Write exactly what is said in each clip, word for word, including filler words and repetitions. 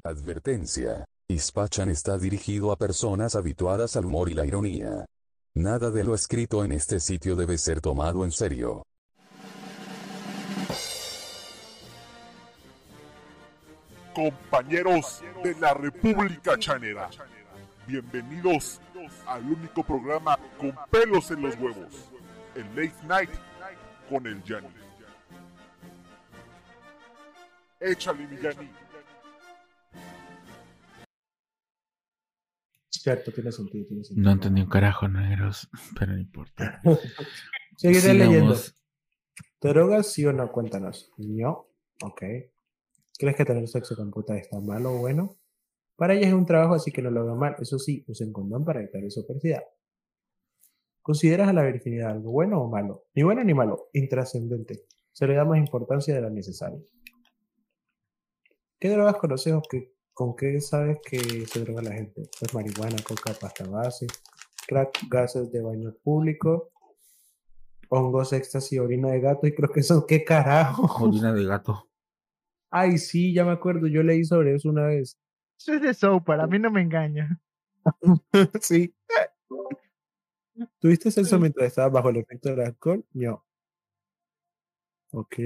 Advertencia. Ispachan está dirigido a personas habituadas al humor y la ironía. Nada de lo escrito en este sitio debe ser tomado en serio. Compañeros de la República Chanera, bienvenidos al único programa con pelos en los huevos, el Late Night con el Yanni. Échale, mi Yanni. Cierto, tiene sentido, tiene sentido. No entendí un carajo, negros, pero no importa. Seguiré Sigamos. leyendo. ¿Te drogas sí o no? Cuéntanos. No. Ok. ¿Crees que tener sexo con puta está mal o bueno? Para ellas es un trabajo, así que no lo veo mal. Eso sí, usen condón para evitar su obesidad. ¿Consideras a la virginidad algo bueno o malo? Ni bueno ni malo, intrascendente. Se le da más importancia de la necesaria. ¿Qué drogas conoces o qué, con qué sabes que se droga la gente? Pues marihuana, coca, pasta base, crack, gases de baño público, hongos, éxtasis, orina de gato, y creo que son, ¿qué carajo? Orina de gato. Ay, sí, ya me acuerdo, yo leí sobre eso una vez. Eso es de Soapar, a mí no me engaña. Sí. ¿Tuviste sexo mientras estabas bajo el efecto del alcohol? No. Ok.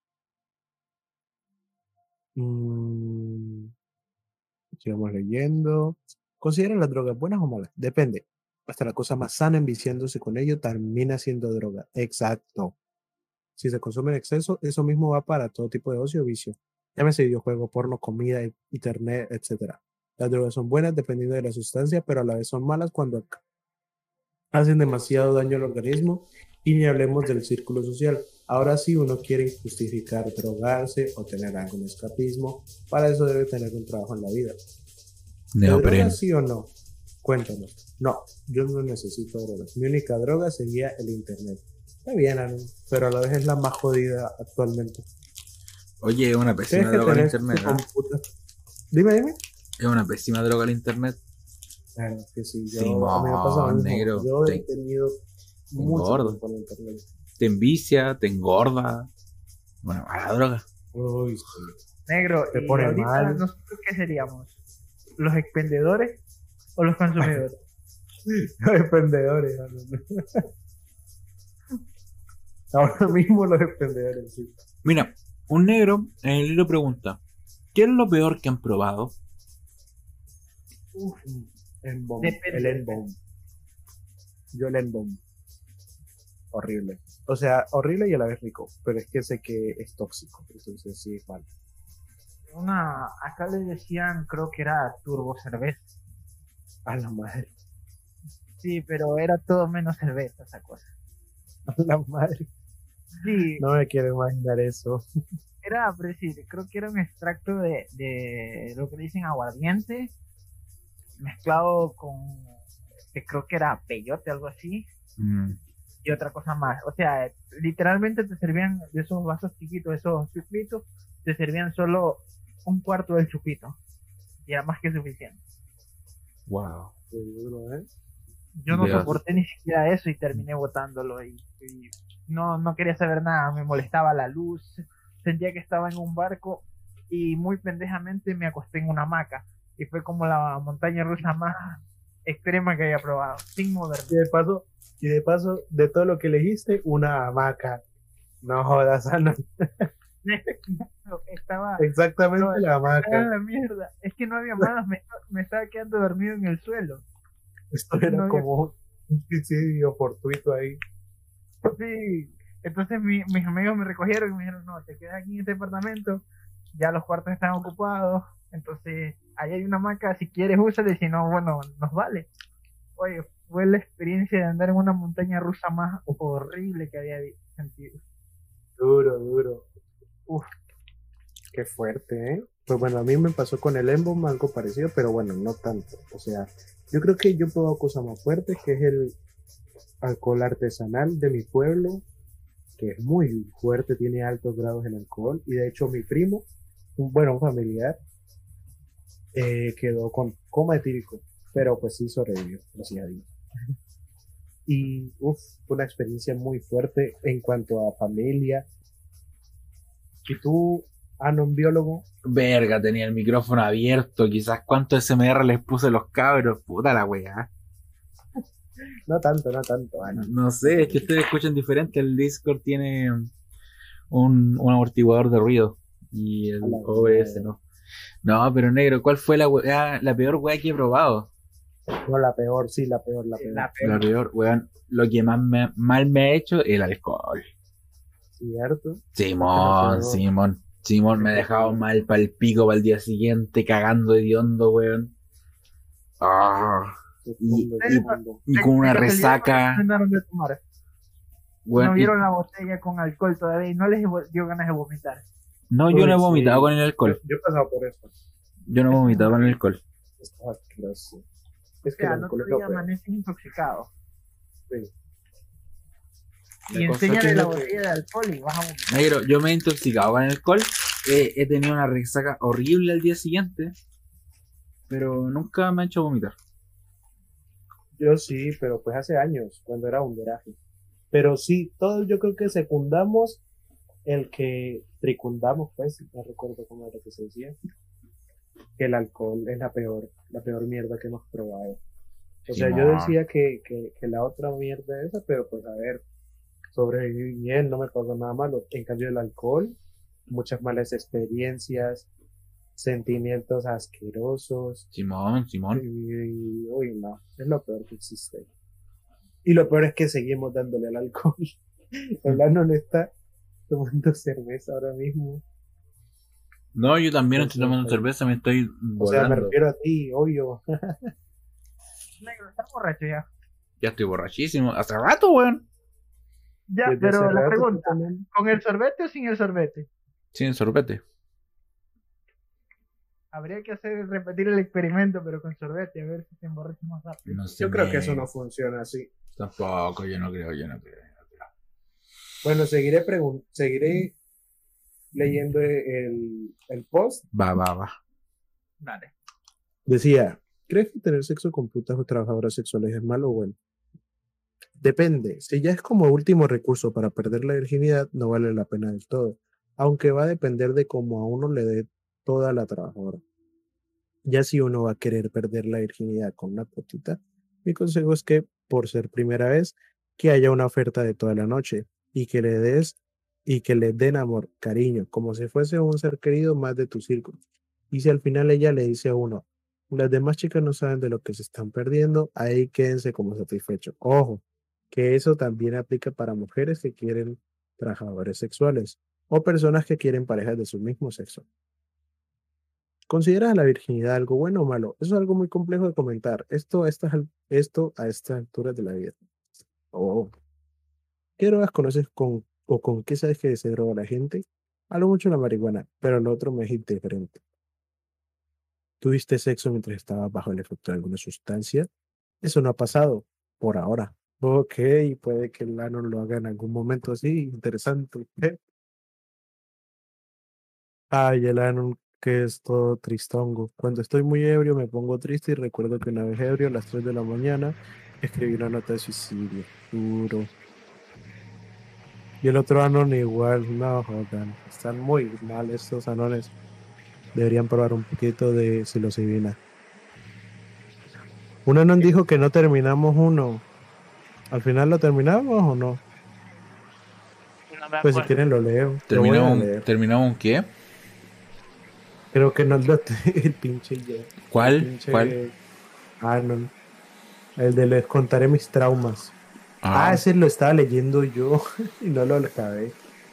Mm, sigamos leyendo. ¿Consideran las drogas buenas o malas? Depende. Hasta la cosa más sana enviciándose con ello termina siendo droga. Exacto. Si se consume en exceso, eso mismo va para todo tipo de ocio o vicio. Llámese videojuego, porno, comida, internet, etcétera. Las drogas son buenas dependiendo de la sustancia, pero a la vez son malas cuando hacen demasiado daño al organismo, y ni hablemos del círculo social. Ahora sí, uno quiere justificar drogarse o tener algún escapismo, para eso debe tener un trabajo en la vida. ¿Te Neopren. drogas sí o no? Cuéntanos. No, yo no necesito drogas. Mi única droga sería el internet. Está bien, Anu, pero a la vez es la más jodida actualmente. Oye, es una ¿Crees pésima que droga el tener internet, tu ¿no? computa- Dime, dime. Es una pésima droga el internet. Claro que sí, yo, Simón, a mí me pasa lo mismo. negro, Yo he te- tenido mucho engorda. tiempo en el internet. Te envicia, te engorda. Bueno, a la droga. Uy, sí. Negro, Te y pone ahorita mal. nosotros qué seríamos, los expendedores o los consumidores. Los emprendedores. Ahora mismo los emprendedores, sí. Mira, un negro en el libro pregunta: ¿qué es lo peor que han probado? Uf, N-bomb, Depende. el N-bomb. Yo el N-bomb. Horrible. O sea, horrible y a la vez rico. Pero es que sé que es tóxico. Entonces sí es mal. Una, acá les decían, creo que era turbo cerveza. A la madre. Sí, pero era todo menos cerveza esa cosa. A la madre. Sí, No me quiero imaginar eso. era, pero sí, creo que era un extracto de, de lo que le dicen aguardiente, mezclado con, que creo que era peyote, algo así, Mm, y otra cosa más. O sea, literalmente te servían de esos vasos chiquitos, esos chupitos, te servían solo un cuarto del chupito. Y era más que suficiente. wow. Qué duro, ¿eh? Yo no Dios. soporté ni siquiera eso y terminé botándolo. Y, y no, no quería saber nada, me molestaba la luz, sentía que estaba en un barco y muy pendejamente me acosté en una hamaca. Y fue como la montaña rusa más extrema que haya probado, sin moverme. Y de paso, y de paso, de todo lo que elegiste, una hamaca. No jodas, Ana. Estaba... Exactamente No, la Ah, hamaca. la mierda, es que no había más, me, me estaba quedando dormido en el suelo. Esto era no había- como un suicidio fortuito ahí. Sí, entonces mi- mis amigos me recogieron y me dijeron, no, te quedas aquí en este apartamento, ya los cuartos están ocupados, entonces ahí hay una hamaca, si quieres úsala y si no, bueno, nos vale. Oye, fue la experiencia de andar en una montaña rusa más horrible que había vi- sentido. Duro, duro. Uf, qué fuerte, ¿eh? Pues bueno, a mí me pasó con el Embom algo parecido, pero bueno, no tanto. O sea, yo creo que yo he probado cosas más fuertes, que es el alcohol artesanal de mi pueblo, que es muy fuerte, tiene altos grados en alcohol. Y de hecho mi primo, un, bueno, un familiar, eh, quedó con coma etílico, pero pues sí sobrevivió, gracias a Dios. Y uf, fue una experiencia muy fuerte en cuanto a familia. ¿Y tú Anon biólogo. Verga, tenía el micrófono abierto. Quizás cuánto S M R les puse a los cabros. Puta la weá. No tanto, no tanto, Anon. No sé, es que ustedes escuchan diferente. El Discord tiene un, un amortiguador de ruido. Y el A la O B S madre. no. No, pero negro, ¿cuál fue la weá, la peor weá que he probado? No, la peor, sí, la peor, la peor. La La peor, weón. Lo que más me, mal me ha hecho el alcohol. ¿Cierto? Simón, Pero- Simón. Simón me ha dejado mal para el pico para el día siguiente, cagando de hondo, weón. Ah, Profundo, y- profundo. y con una Chicos, el día de resaca, mañana terminaron de tomar. weón. No y- vieron la botella con alcohol todavía y no les dio ganas de vomitar. no, yo Uy, no he sí. vomitado con el alcohol. Yo he pasado por eso. Yo no he vomitado con el alcohol. Está asqueroso. Es O que sea, el al alcohol otro es lo día peor. amaneces intoxicado. Sí. Y La cosa enséñale que- la botella de alcohol y vas a vomitar. Negro, yo me he intoxicado con el alcohol. eh, he tenido una resaca horrible al día siguiente. Pero nunca me ha hecho vomitar. Yo sí, pero pues hace años, cuando era un veraje. Pero sí, todos yo creo que secundamos el que tricundamos, pues, no recuerdo cómo era que se decía, que el alcohol es la peor, la peor mierda que hemos probado. O sea, yo Simón. decía que, que, que la otra mierda esa, pero pues a ver, sobreviví bien, no me pasó nada malo. En cambio el alcohol, muchas malas experiencias, sentimientos asquerosos, Simón, Simón. y, uy, no, es lo peor que existe. Y lo peor es que seguimos dándole al alcohol. El Anon está tomando cerveza ahora mismo. No, yo también Pues estoy tomando sí. cerveza, me estoy O sea, me volando. refiero a ti, obvio. Negro, está borracho ya. Ya estoy borrachísimo. Hace rato, weón. Ya, Desde pero hace la rato pregunta, tú también. ¿con el sorbete o sin el sorbete? Sin sorbete. Habría que hacer repetir el experimento, pero con sorbete, a ver si se emborracha más rápido. No sé. Yo creo que eso negro. no funciona así. Tampoco, yo no creo, yo no creo. yo no creo. Bueno, seguiré pregun- seguiré leyendo el, el post. Va, va, va. Dale. Decía, ¿crees que tener sexo con putas o trabajadoras sexuales es malo o bueno? Depende. Si ya es como último recurso para perder la virginidad, no vale la pena del todo. Aunque va a depender de cómo a uno le dé toda la trabajadora. Ya si uno va a querer perder la virginidad con una putita, mi consejo es que, por ser primera vez, que haya una oferta de toda la noche y que le des y que le den amor, cariño, como si fuese un ser querido más de tu círculo. Y si al final ella le dice a uno, las demás chicas no saben de lo que se están perdiendo, ahí quédense como satisfechos. Ojo, que eso también aplica para mujeres que quieren trabajadores sexuales o personas que quieren parejas de su mismo sexo. ¿Consideras la virginidad algo bueno o malo? Eso es algo muy complejo de comentar. Esto, a estas al- esto a estas alturas de la vida. Oh. ¿Qué drogas conoces con, o con qué sabes que se droga la gente? Hablo mucho de la marihuana, pero lo otro me es indiferente. ¿Tuviste sexo mientras estabas bajo el efecto de alguna sustancia? Eso no ha pasado, por ahora. Ok, puede que el ano lo haga en algún momento así, interesante. ¿eh? Ay, el ano que es todo tristongo. Cuando estoy muy ebrio me pongo triste y recuerdo que una vez ebrio a las tres de la mañana escribí una nota de suicidio. Duro. Y el otro anon igual, no jodan. Están muy mal estos anones. Deberían probar un poquito de psilocibina. Un anon dijo que no terminamos uno. ¿Al final lo terminamos o no? No me Pues si acuerdo. quieren lo leo. Lo voy a ¿Terminamos, leer. ¿terminamos un qué? Creo que no lo el pinche ya. El ¿Cuál? pinche ¿Cuál? Anon. El de les contaré mis traumas. Ah, Ah, ese lo estaba leyendo yo y no lo acabé.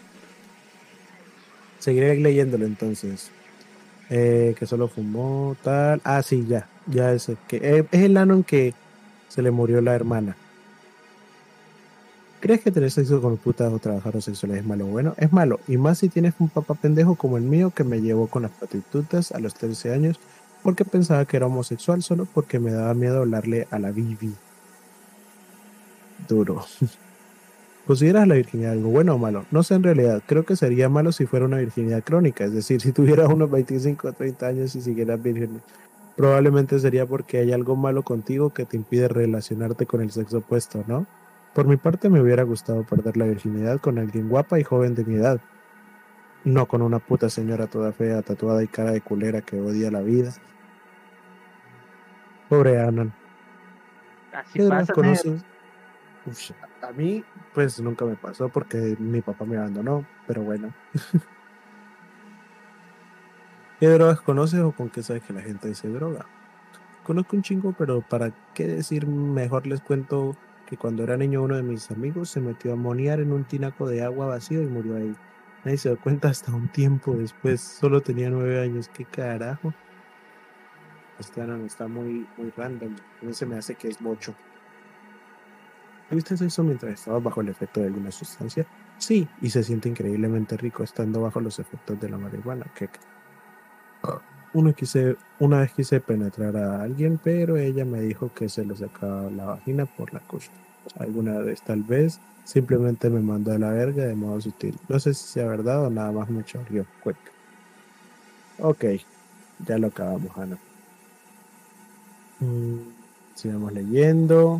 Seguiré leyéndolo entonces. Eh, que solo fumó, tal. Ah, sí, ya. Ya ese. Que, eh, es el Anon que se le murió la hermana. ¿Crees que tener sexo con putas o trabajadores sexuales es malo o bueno? Es malo. Y más si tienes un papá pendejo como el mío que me llevó con las prostitutas a los trece años porque pensaba que era homosexual solo porque me daba miedo hablarle a la Bibi. Duro. ¿Consideras la virginidad algo bueno o malo? No sé en realidad, creo que sería malo si fuera una virginidad crónica, es decir, si tuvieras unos veinticinco o treinta años y siguieras virgen. Probablemente sería porque hay algo malo contigo que te impide relacionarte con el sexo opuesto, ¿no? Por mi parte me hubiera gustado perder la virginidad con alguien guapa y joven de mi edad. No con una puta señora toda fea, tatuada y cara de culera que odia la vida. Pobre Anan. Así ¿Qué drogas pasa, negro. conoces? Uf, a mí, pues nunca me pasó porque mi papá me abandonó, pero bueno. ¿Qué drogas conoces o con qué sabes que la gente se droga? Conozco un chingo, pero para qué decir, mejor les cuento que cuando era niño uno de mis amigos se metió a monear en un tinaco de agua vacío y murió ahí. Nadie se dio cuenta hasta un tiempo después, solo tenía nueve años. ¿Qué carajo? Este Anon está muy, muy random. A mí se me hace que es bocho. ¿Viste eso mientras estabas bajo el efecto de alguna sustancia? Sí, y se siente increíblemente rico estando bajo los efectos de la marihuana. Que uno quise, una vez quise penetrar a alguien, pero ella me dijo que se le sacaba la vagina por la costa. Alguna vez, tal vez, simplemente me mandó a la verga de modo sutil. No sé si sea verdad o nada más me chorrió. Quick. Ok, ya lo acabamos, Ana. Mm, sigamos leyendo.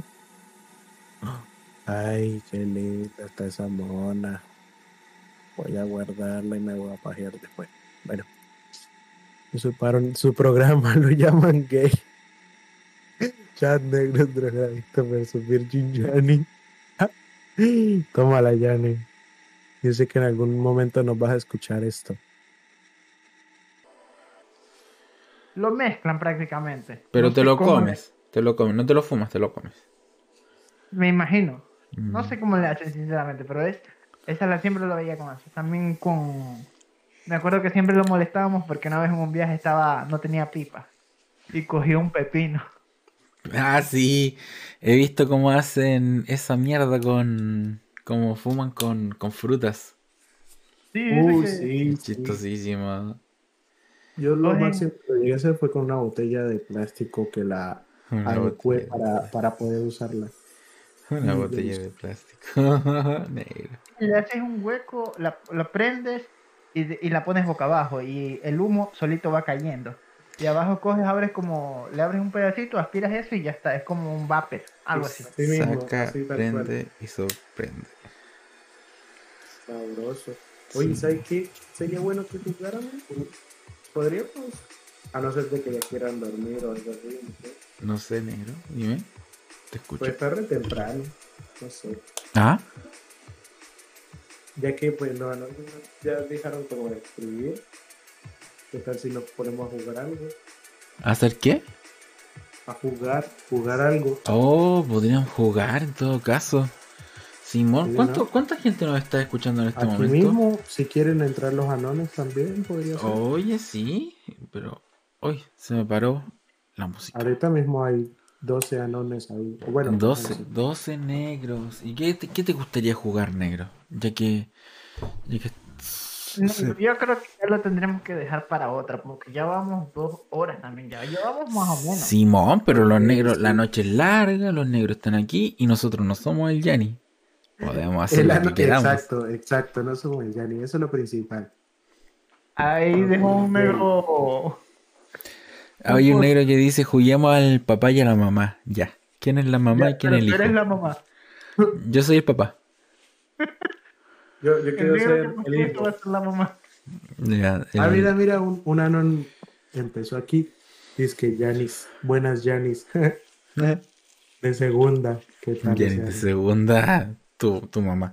Ay, qué linda está esa mona. Voy a guardarla y me voy a pajear después. Bueno, su, paro- su programa lo llaman gay. Chat negro drogadicto versus Virgin Yanni. Tómala, Yanni. Yo sé que en algún momento nos vas a escuchar esto. Lo mezclan prácticamente. Pero No te sé lo cómo le- comes. Te lo comes. No te lo fumas, te lo comes. me imagino. No Mm. sé cómo le hacen sinceramente, pero es, esa la siempre lo veía con eso. También con... Me acuerdo que siempre lo molestábamos porque una vez en un viaje estaba, no tenía pipa y cogió un pepino. Ah, sí. He visto cómo hacen esa mierda con... Cómo fuman con, con frutas. Sí, dice Uy, que sí, Es sí. chistosísimo. Yo lo cogen... máximo que llegué a hacer fue con una botella de plástico que la Una adecué botella de para, plástico. para poder usarla. Una Y botella delicioso. de plástico. Negro. Le haces un hueco, la, la prendes y, de- y la pones boca abajo y el humo solito va cayendo. Y abajo coges, abres como, le abres un pedacito, aspiras eso y ya está, es como un vapor, algo así. Así mismo, Saca, así tal cual. prende y sorprende. Sabroso. Oye, Sí. ¿sabes qué? Sería bueno que jugáramos. Podríamos, a no ser de que ya quieran dormir o algo así. No sé. No sé, negro. Dime. Te escucho. Pues tarde o temprano. No sé. ¿Ah? Ya que pues no, no, ya dejaron como de escribir. ¿Qué tal si nos ponemos a jugar algo? ¿Hacer qué? A jugar, jugar algo. Oh, podríamos jugar en todo caso. Simón, Sí, ¿cuánto, ¿no? ¿cuánta gente nos está escuchando en este Aquí momento? mismo, si quieren entrar los anones también, podría ser. Oye, sí, pero hoy se me paró la música. Ahorita mismo hay doce anones ahí. o Bueno, doce, once. doce negros. ¿Y qué te, qué te gustaría jugar, negro? Ya que... Ya que No, sí. yo creo que ya lo tendremos que dejar para otra, porque ya vamos dos horas también, ya llevamos más o menos. Simón, pero los Sí, negros, sí. la noche es larga, los negros están aquí y nosotros no somos el Yanni. Podemos hacer El lo ano- que queramos. exacto, exacto, no somos el Yanni, eso es lo principal. Ahí dejó un negro. Hay un negro que dice, juguemos al papá y a la mamá. Ya. ¿Quién es la mamá Ya, y quién pero es el tú hijo? eres la mamá. Yo soy el papá. Yo, yo El quiero negro que ser puso el esto va hijo. a ser la mamá. Ya, Ah, el- mira, mira, un, un anon empezó aquí. Dice que Yanis, buenas Yanis. De segunda, ¿qué tal Jenny ese de anon? segunda, tu, tu mamá.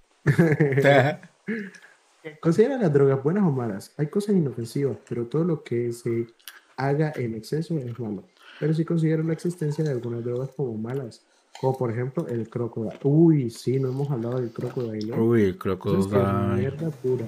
¿Considera las drogas buenas o malas? Hay cosas inofensivas, pero todo lo que se haga en exceso es malo. Pero sí considero la existencia de algunas drogas como malas, como por ejemplo el crocodile. Uy, sí, no hemos hablado del crocodile. ¿eh? Uy, el Eso es que es crocodile. mierda pura.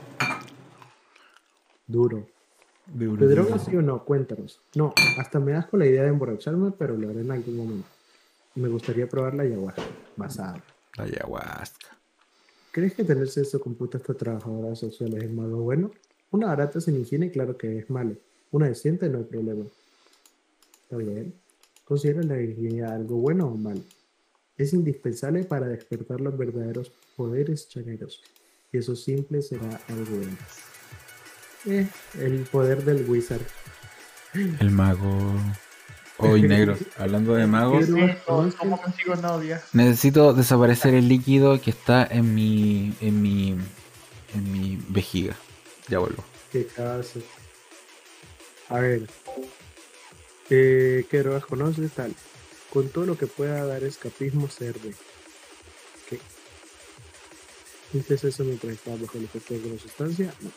Duro. Duro, ¿De duro. drogas sí o no? Cuéntanos. No, hasta me das con la idea de emborracharme, pero lo haré en algún momento. Me gustaría probar la ayahuasca, basada. La ayahuasca. ¿Crees que tener sexo con putas trabajadoras sexuales es malo o bueno? Una barata sin higiene, claro que es malo. Una decente, no hay problema. Está bien. ¿Considera la virginidad algo bueno o malo? Es indispensable para despertar los verdaderos poderes chaneros. Y eso simple será algo bueno. Eh, el poder del wizard. El mago. Hoy negro. Hablando de magos, ¿Qué drogas Eso, conoces? ¿cómo consigo novia? necesito desaparecer el líquido que está en mi. en mi. en mi vejiga. Ya vuelvo. ¿Qué caso? A ver, eh, ¿qué drogas conoces? Tal. Con todo lo que pueda dar escapismo, sirve. ¿Qué? ¿Viste eso mientras estaba bajo el efecto de alguna sustancia? No.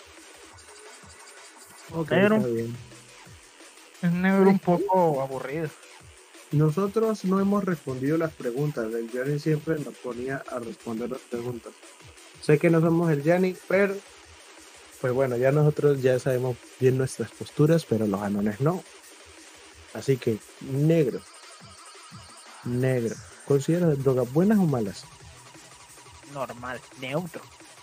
Ok, Negro. está bien. Es negro un poco aburrido. Nosotros no hemos respondido las preguntas. El Yanni siempre nos ponía a responder las preguntas. Sé que no somos el Yanni, pero pues bueno, ya nosotros ya sabemos bien nuestras posturas, pero los anones no. Así que, negro. Negro. ¿Consideras drogas buenas o malas? Normal, neutro.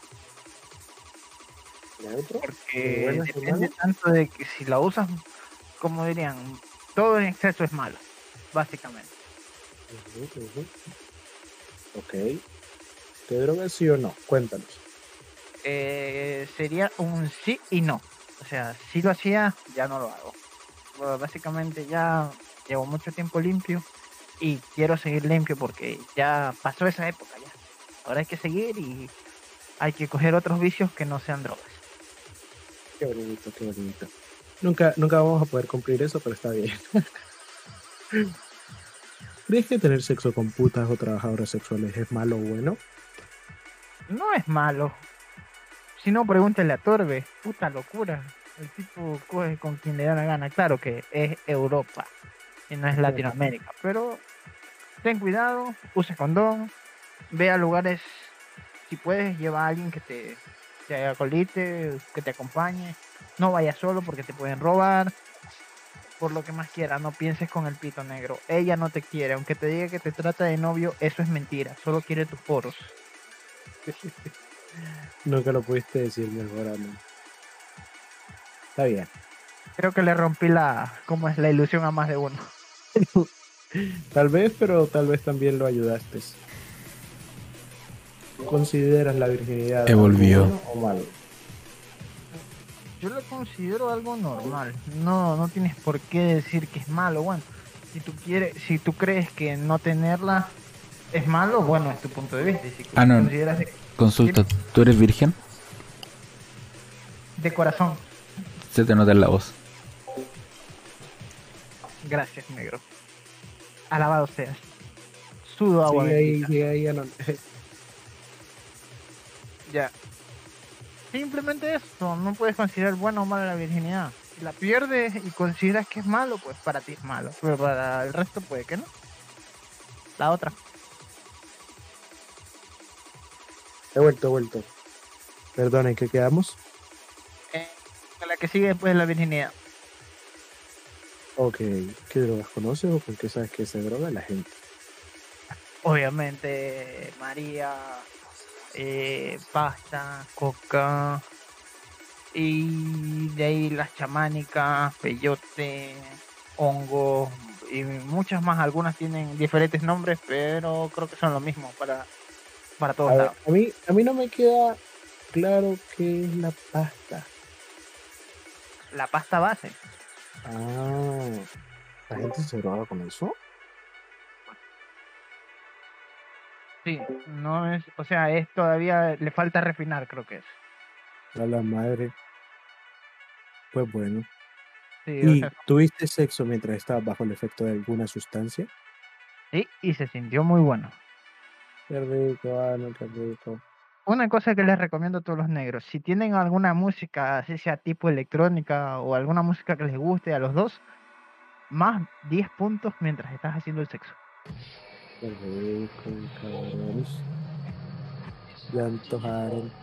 Neutro. Porque ¿Buenas o depende malas? tanto de que si la usas, como dirían, todo en exceso es malo, básicamente. Ujú, ujú. Ok. ¿Te drogas sí o no? Cuéntanos. Eh, sería un sí y no. O sea, si lo hacía, ya no lo hago. Bueno, básicamente ya llevo mucho tiempo limpio y quiero seguir limpio porque ya pasó esa época ya. Ahora hay que seguir y hay que coger otros vicios que no sean drogas. Qué bonito, qué bonito. Nunca, nunca vamos a poder cumplir eso, pero está bien. ¿Crees que tener sexo con putas o trabajadoras sexuales es malo o bueno? No es malo. Si no, pregúntale a Torbe. Puta locura. El tipo coge con quien le da la gana. Claro que es Europa y no es Latinoamérica. Pero ten cuidado, use condón, ve a lugares, si puedes, lleva a alguien que te, te acolite, que te acompañe. No vayas solo porque te pueden robar. Por lo que más quiera, no pienses con el pito negro. Ella no te quiere, aunque te diga que te trata de novio, eso es mentira. Solo quiere tus poros. Nunca lo pudiste decir mejor a mí. Está bien. Creo que le rompí la, ¿cómo es? La ilusión a más de uno. Tal vez, pero tal vez también lo ayudaste. ¿Consideras la virginidad He algo volvido. bueno o malo? Yo lo considero algo normal. No, no tienes por qué decir que es malo. Bueno, si tú quieres, si tú crees que no tenerla es malo, bueno, es tu punto de vista. Y si Ah, no. consideras de, Consulta, ¿tú eres virgen? de corazón, Se te nota en la voz. gracias, negro. Alabado seas. Sudo agua Sí, ahí, bendita. sí, ahí ya no- Ya. Simplemente eso, no puedes considerar bueno o malo la virginidad. Si la pierdes y consideras que es malo, pues para ti es malo. Pero para el resto puede que no. La otra. He vuelto, he vuelto. Perdonen, ¿qué quedamos? Eh, la que sigue después de la virginidad. Ok, ¿qué drogas conoces o con qué sabes que se droga la gente? Obviamente, María, eh, pasta, coca. Y de ahí las chamánicas, peyote, hongo y muchas más. Algunas tienen diferentes nombres, pero creo que son lo mismo para, para todos A ver, lados. a mí, a mí no me queda claro qué es la pasta. La pasta base. Ah, ¿la gente se droga con eso? Sí, no es, o sea, es todavía, le falta refinar, creo que es. A la madre. Pues bueno. Sí, o ¿Y sea, tuviste sexo mientras estabas bajo el efecto de alguna sustancia? sí, y se sintió muy bueno. Qué rico, Ano, qué rico. Una cosa que les recomiendo a todos los negros, si tienen alguna música, así sea tipo electrónica o alguna música que les guste a los dos, más diez puntos mientras estás haciendo el sexo. Qué rico, cabrón. Ya antojaron.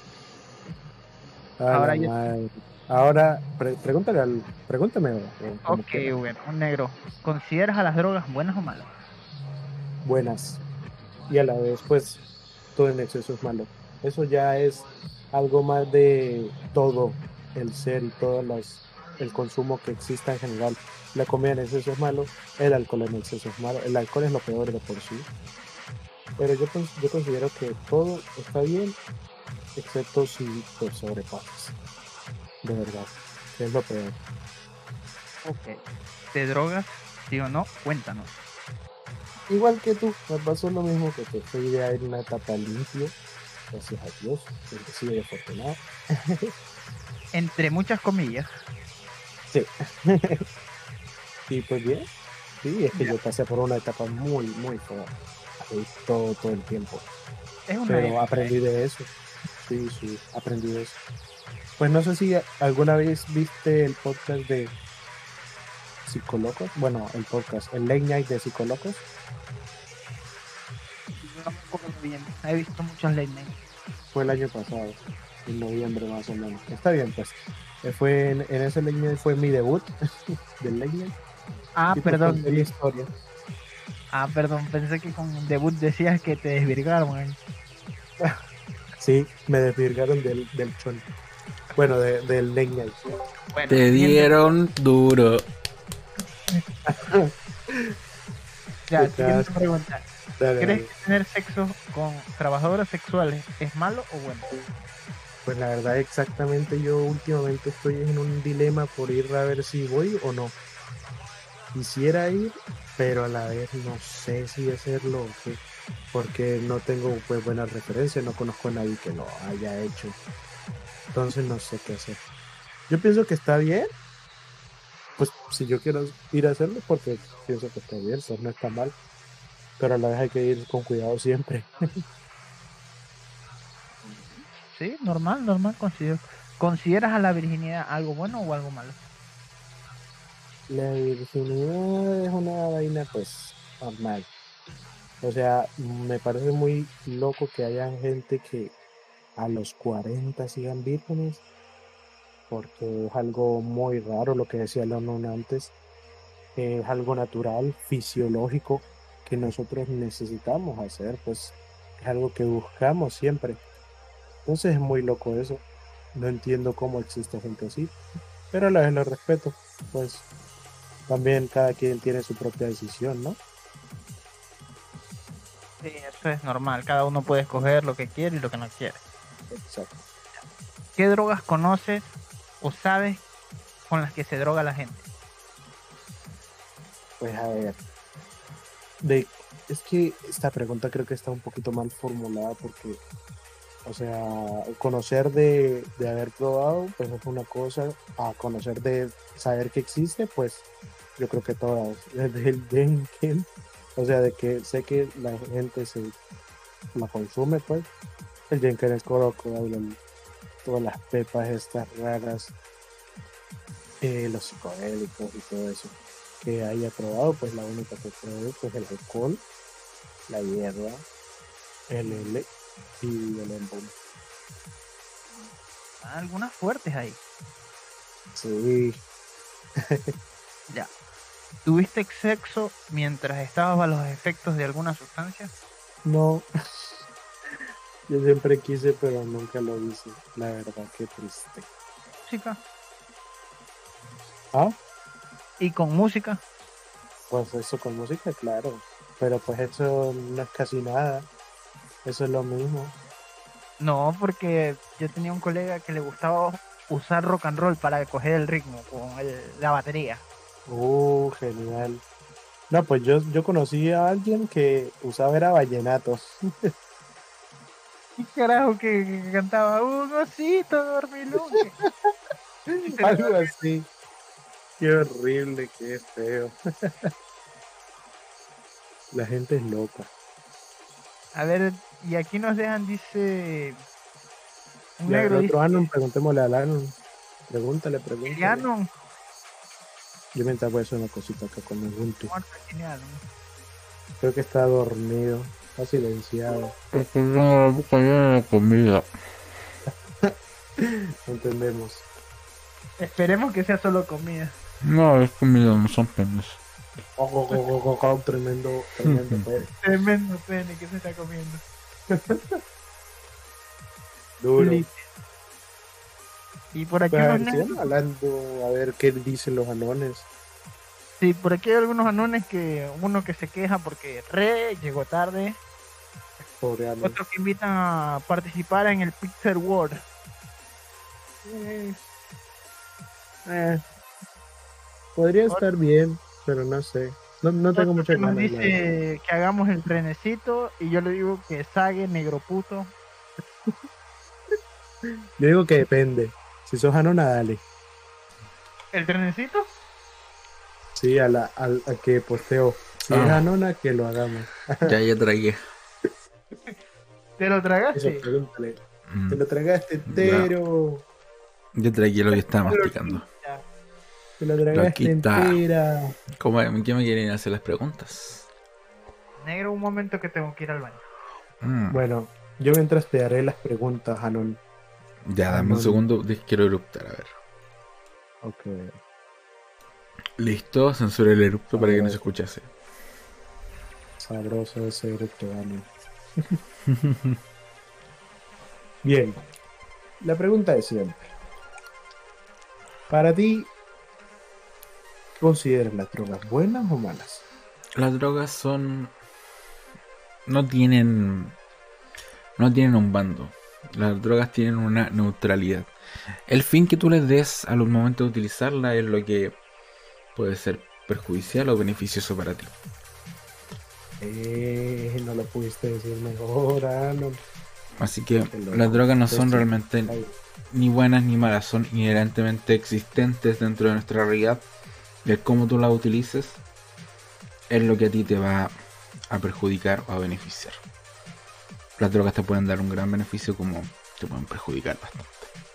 A Ahora la yo- madre. Ahora, pre- pregúntale al, pregúntame ahora. o como Ok, quieras. bueno, un negro. ¿Consideras a las drogas buenas o malas? Buenas. Y a la vez, pues, todo en exceso es malo. Eso ya es algo más de todo el ser y todo las, el consumo que exista en general. La comida en exceso es malo, el alcohol en exceso es malo. El alcohol es lo peor de por sí. Pero yo, cons- yo considero que todo está bien, excepto si te sobrepasas. De verdad, que es lo peor. Ok. ¿Te drogas? ¿Sí o no? Cuéntanos. Igual que tú, me pasó lo mismo que te fui de ahí en una etapa limpio, gracias a Dios, bendecido y afortunado. entre muchas comillas. Sí. Y pues bien, sí, es que Ya. yo pasé por una etapa muy, muy fea. Ahí todo, todo el tiempo. Es una Pero época, aprendí de eso. Sí, sí, aprendí de eso. Pues no sé si alguna vez viste el podcast de Psicolocos. Bueno, el podcast, el Late Night de Psicolocos. no me acuerdo bien. He visto muchos late night. Fue el año pasado, en noviembre más o menos. Está bien, pues. Eh, Fue en, en ese Late Night fue mi debut del Late Night. Ah, Y pues perdón. conté mi historia. Ah, perdón. Pensé que con debut decías que te desvirgaron. eh. Sí, me desvirgaron del, del chon. Bueno, de- del Late Night. Bueno, Te siguiente- dieron duro. Ya, Qué siguiente casco. pregunta. Dale, ¿Crees dale. que tener sexo con trabajadoras sexuales es malo o bueno? Pues la verdad, exactamente yo últimamente estoy en un dilema por ir a ver si voy o no. Quisiera ir, pero a la vez no sé si hacerlo o qué, porque no tengo pues buenas referencias, no conozco a nadie que lo haya hecho. Entonces no sé qué hacer. Yo pienso que está bien, pues si yo quiero ir a hacerlo, porque pienso que está bien, pues no está mal, pero a la vez hay que ir con cuidado siempre. Sí, normal, normal, considero. ¿Consideras a la virginidad algo bueno o algo malo? La virginidad es una vaina pues normal. O sea, me parece muy loco que haya gente que a los cuarenta sigan vírgenes, porque es algo muy raro lo que decía Leonón antes. Es algo natural, fisiológico, que nosotros necesitamos hacer, pues es algo que buscamos siempre. Entonces es muy loco eso. No entiendo cómo existe gente así, pero a la vez lo respeto. Pues también cada quien tiene su propia decisión, ¿no? Sí, eso es normal. Cada uno puede escoger lo que quiere y lo que no quiere. Exacto. ¿Qué drogas conoces o sabes con las que se droga la gente? Pues a ver, de, es que esta pregunta creo que está un poquito mal formulada porque, o sea, conocer de, de haber probado, pues es una cosa, a conocer de saber que existe, pues yo creo que todas, desde el Denken, o sea, de que sé que la gente se la consume, pues, el Denken, el Crocodile, el- todas las pepas estas raras, eh, los psicodélicos y todo eso que haya probado, pues la única que probé pues el alcohol, la hierba, el L y el emboom. Ah, algunas fuertes ahí. Sí, Ya. ¿Tuviste sexo mientras estabas bajo los efectos de alguna sustancia? no, yo siempre quise, pero nunca lo hice, la verdad, qué triste. Música. Ah, ¿Y con música? pues eso con música, claro, pero pues eso no es casi nada, eso es lo mismo. No, porque yo tenía un colega que le gustaba usar rock and roll para coger el ritmo con el- la batería. Uh, genial. No, pues yo, yo conocí a alguien que usaba era vallenatos. ¿Qué carajo que, que cantaba un osito dormilón? Algo así. Qué horrible, qué feo. La gente es loca. A ver, y aquí nos dejan, dice... Un Ya, negro el dice... otro Anon, preguntémosle al Anon. Pregúntale, pregúntale. Eliano. Yo mientras voy a hacer una cosita acá con Ubuntu. Muerto Eliano. Creo que está dormido, está silenciado. Porque tengo la boca llena de comida. No entendemos. Esperemos que sea solo comida. No, es comida, no son penes. Oh, oh, oh, oh, oh, oh, tremendo, tremendo. pues. Tremendo pene que se está comiendo. Duro. Listo. Y por aquí Pues, a unos ver, negros- sigan hablando, a ver qué dicen los anones. Sí, por aquí hay algunos anones que uno que se queja porque re llegó tarde, Pobre Anon. otros que invitan a participar en el Pixel World. Eh, eh, podría estar bien, pero no sé. No, no tengo Otro muchas que nos ganas. la verdad. dice que hagamos el trenecito y yo le digo que sague negro puto. Yo digo que depende. Si Si sos anona, dale. ¿El trenecito? Sí, a la, al, a que posteo. Si es Ah. anona, que lo hagamos. Ya, ya tragué. ¿Te lo Eso, tragaste? pregúntale. Mm, Te lo tragaste entero. Ya tragué lo que estaba masticando. Loquita. Te lo tragaste Loquita. entera. ¿Cómo, ¿Qué me quieren hacer las preguntas? Negro, un momento que tengo que ir al baño. Mm, Bueno, yo mientras te haré las preguntas, Anon. ya, dame Anon. un segundo. de- Quiero eruptar, a ver. Ok. Listo, censuré el erupto para que no se Sabroso. escuchase. Sabroso ese eructo, Anon. Bien. La pregunta es siempre. Para ti, ¿consideras las drogas buenas o malas? Las drogas son... No tienen... No tienen un bando. Las drogas tienen una neutralidad. El fin que tú les des al momento de utilizarla es lo que puede ser perjudicial o beneficioso para ti. Eh, no lo pudiste decir mejor, Anon. Así que Qué loco. las drogas no son Bestia. realmente Ay, ni buenas ni malas, son inherentemente existentes dentro de nuestra realidad. Y el cómo tú las utilices es lo que a ti te va a perjudicar o a beneficiar. Las drogas te pueden dar un gran beneficio como te pueden perjudicar bastante.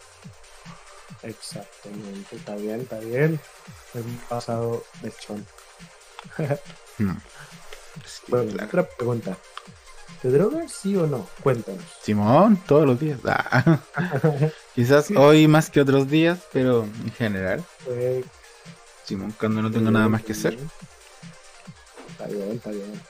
exactamente. Está bien, está bien. Es un pasado de chon. Hmm. Así que, Bueno, claro. otra pregunta. ¿Te drogas sí o no? Cuéntanos. Simón, todos los días. Ah. Quizás hoy más que otros días, pero en general. Eh, Simón, cuando no tengo nada más que hacer. Está bien, está bien.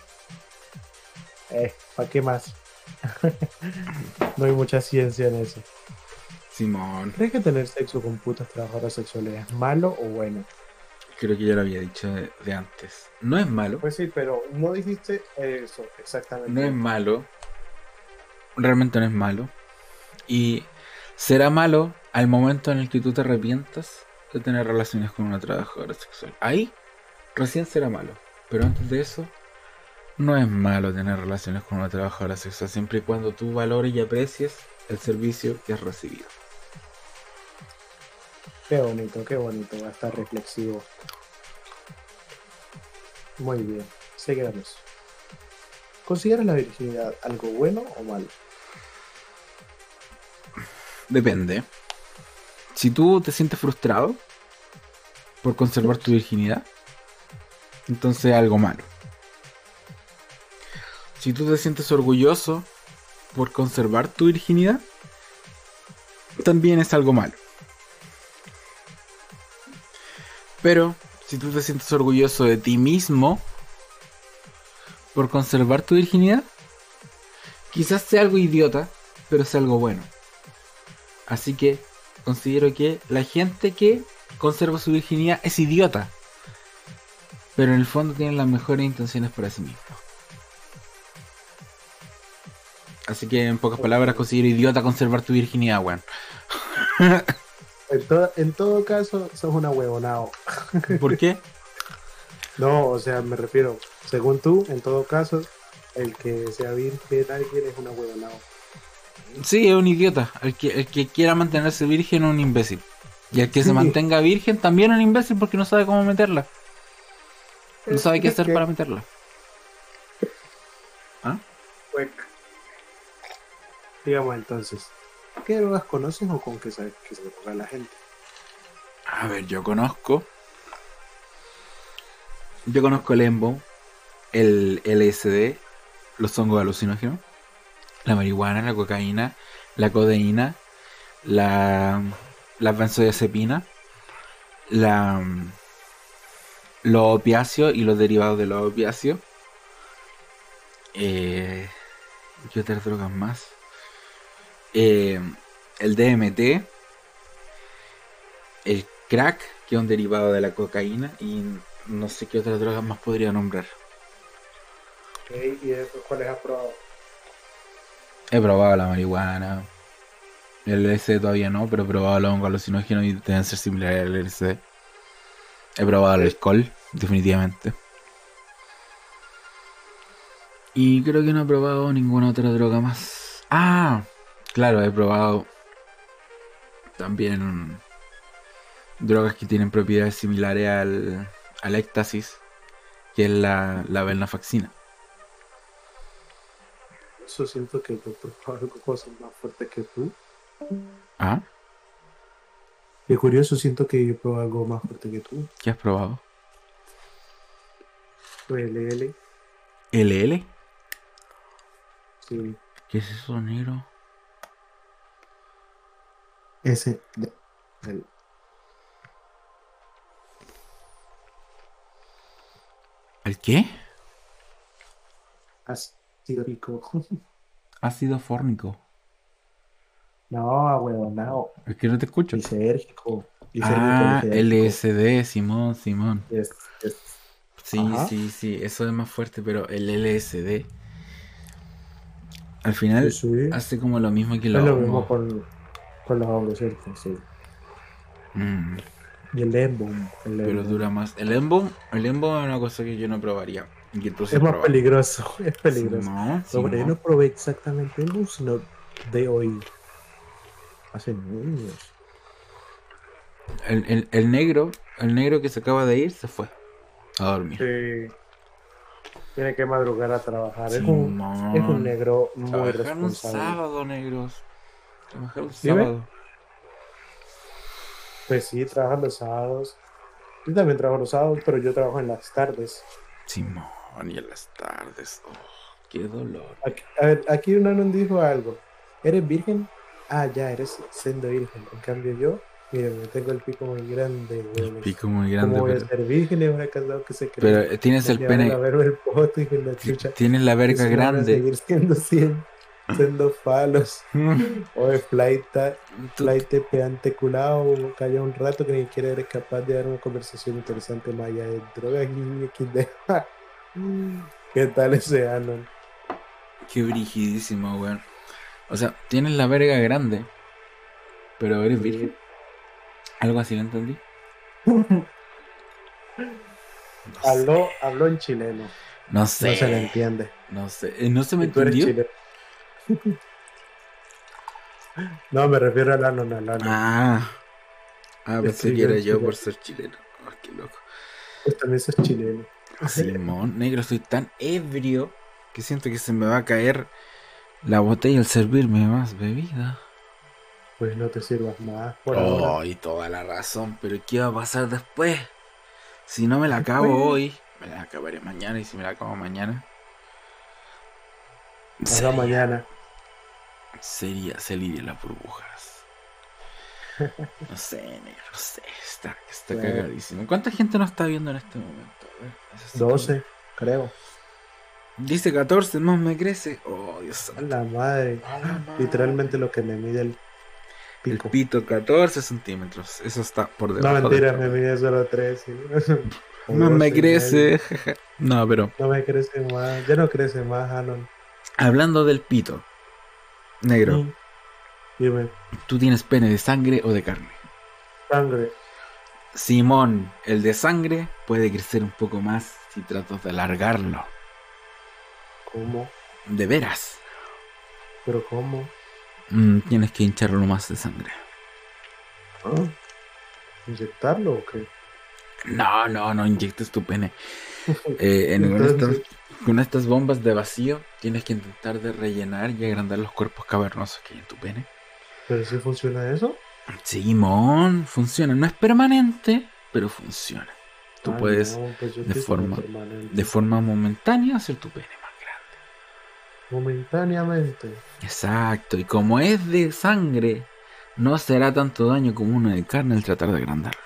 Eh, ¿para qué más? No hay mucha ciencia en eso. Simón, ¿Crees que tener sexo con putas trabajadoras sexuales es malo o bueno? creo que ya lo había dicho de, de antes. No es malo. Pues sí, pero no dijiste eso exactamente. No es malo. Realmente no es malo. Y será malo al momento en el que tú te arrepientas de tener relaciones con una trabajadora sexual. Ahí recién será malo. Pero antes de eso, no es malo tener relaciones con una trabajadora sexual siempre y cuando tú valores y aprecies el servicio que has recibido. Qué bonito, qué bonito. Va a estar reflexivo. Muy bien. Seguiremos. ¿Consideras la virginidad algo bueno o malo? Depende. Si tú te sientes frustrado por conservar tu virginidad, entonces algo malo. Si tú te sientes orgulloso por conservar tu virginidad, también es algo malo. Pero si tú te sientes orgulloso de ti mismo por conservar tu virginidad, quizás sea algo idiota, pero sea algo bueno. Así que considero que la gente que conserva su virginidad es idiota, pero en el fondo tienen las mejores intenciones para sí mismo. Así que en pocas palabras considero idiota conservar tu virginidad, weón. En, to- en todo caso, sos una huevonao. ¿Por qué? No, o sea, me refiero, según tú, en todo caso, el que sea virgen alguien es una huevonao. Sí, es un idiota. El que, el que quiera mantenerse virgen es un imbécil. Y el que se Sí. mantenga virgen también es un imbécil porque no sabe cómo meterla. No sabe qué hacer ¿Qué? para meterla. ¿Ah? Pues, digamos entonces, ¿qué drogas conoces o con qué sabes que se droga la gente? A ver, yo conozco. Yo conozco el Embo, el L S D, los hongos alucinógenos, la marihuana, la cocaína, la codeína, la, la benzodiazepina, la, los opiáceos y los derivados de los opiáceos. Eh, ¿Qué otras drogas más? Eh, el D M T, el crack, que es un derivado de la cocaína, y no sé qué otras drogas más podría nombrar. Okay, ¿y después cuáles has probado? He probado la marihuana, el L S D todavía no, pero he probado los hongos alucinógenos y deben ser similares al L S D. He probado el alcohol, definitivamente. Y creo que no he probado ninguna otra droga más. Ah, claro, he probado También drogas que tienen propiedades similares al, al éxtasis, que es la, la venlafaxina. Eso siento que yo probado algo cosas más fuertes que tú. ¿Ah? Qué curioso, siento que yo probado algo más fuerte que tú. ¿Qué has probado? Pues L L. ¿L L? Sí. ¿Qué es eso, negro? Ese. de- el- ¿El qué? ácido rico. Ácido fórnico. No, ahuevonao. Es que no te escucho. Lisérgico. Lisérgico, Ah, lisérgico. L S D, Simón, Simón. Yes, yes. Sí, Ajá. sí, sí, eso es más fuerte, pero el L S D al Sí, final sí. hace como lo mismo que Es los lo mismo hongos. con, con los hongos, ¿cierto? Sí. Mm, Y el Embom. El pero Embom. dura más. El Embo, el Embo es una cosa que yo no probaría. Y que tú sí Es más probaste. peligroso. Es peligroso. Simón, Pero bueno, yo Simón. no probé exactamente Embom, sino de hoy. Hace años. El, el, el negro, el negro que se acaba de ir se fue a dormir. Sí. Tiene que madrugar a trabajar. Es un, Simón. es un negro muy Trabajar un responsable. sábado, negros. Trabajar un Dime. sábado. Pues sí, trabaja los sábados. Yo también trabajo los sábados, pero yo trabajo en las tardes. Simón, y en las tardes. Oh, qué dolor. Aquí, a ver, aquí uno nos dijo algo. ¿Eres virgen? Ah, ya, eres siendo virgen. En cambio yo, miren, tengo el pico muy grande, El güey. pico muy ¿Cómo grande, voy a pero, ser virgen? Es una casado que se cree. pero eh, tienes el Que van a pene, verme el poto y que la chucha. tienes la Que verga si van a grande. seguir siendo cien, siendo falos. O de flaita, Tú- flaite peante culado, o calla un rato que ni siquiera eres capaz de dar una conversación interesante más allá de droga y X D. ¿Qué tal ese Anon? Qué brigidísimo, weón. O sea, tienes la verga grande, pero eres virgen. Algo así lo entendí. No sé. Habló, habló en chileno. No No sé. se le entiende. No sé. Eh, ¿No se me Y tú eres entendió? chileno. No, me refiero al Anon, al Anon. Ah. Ah, pensé Sí, que era yo yo chileno. por ser chileno. Ah, qué loco. Pues también sos chileno. Simón, negro, soy tan ebrio que siento que se me va a caer la botella al servirme más bebida. Pues no te sirvas más por ahora. Oh, y toda la razón, pero ¿qué va a pasar después? Si no me la Después. acabo hoy, me la acabaré mañana, y si me la acabo mañana, Hasta sería, mañana. sería salir en las burbujas. No sé, negro, no sé, está, está Bueno. cagadísimo. ¿Cuánta gente nos está viendo en este momento? A ver, necesito- doce, creo. Dice catorce, más me crece. Oh, Dios A santo. la madre. A la madre. Literalmente lo que me mide el El pico. pito, catorce centímetros. Eso está por No, debajo. mentira, del me promedio. mide solo trece. O Más me doce y crece. medio. jaja. No, pero No me crece más. Ya no crece más, Anon. hablando del pito, negro, Mm. Dime, ¿tú tienes pene de sangre o de carne? sangre. Simón, el de sangre puede crecer un poco más si tratas de alargarlo. ¿Cómo? De veras. ¿Pero cómo? Mm, tienes que hincharlo más de sangre. ¿Ah? ¿Inyectarlo o qué? No, no, no inyectes tu pene. Eh, en- con, Entonces- estas, con estas bombas de vacío tienes que intentar de rellenar y agrandar los cuerpos cavernosos que hay en tu pene. ¿Pero si funciona eso? Simón, funciona. No es permanente, pero funciona. Tú Ay, puedes no, pues yo de quisiera forma- permanente. de forma momentánea hacer tu pene más grande. Momentáneamente. Exacto, y como es de sangre, no se hará tanto daño como uno de carne al tratar de agrandarlo.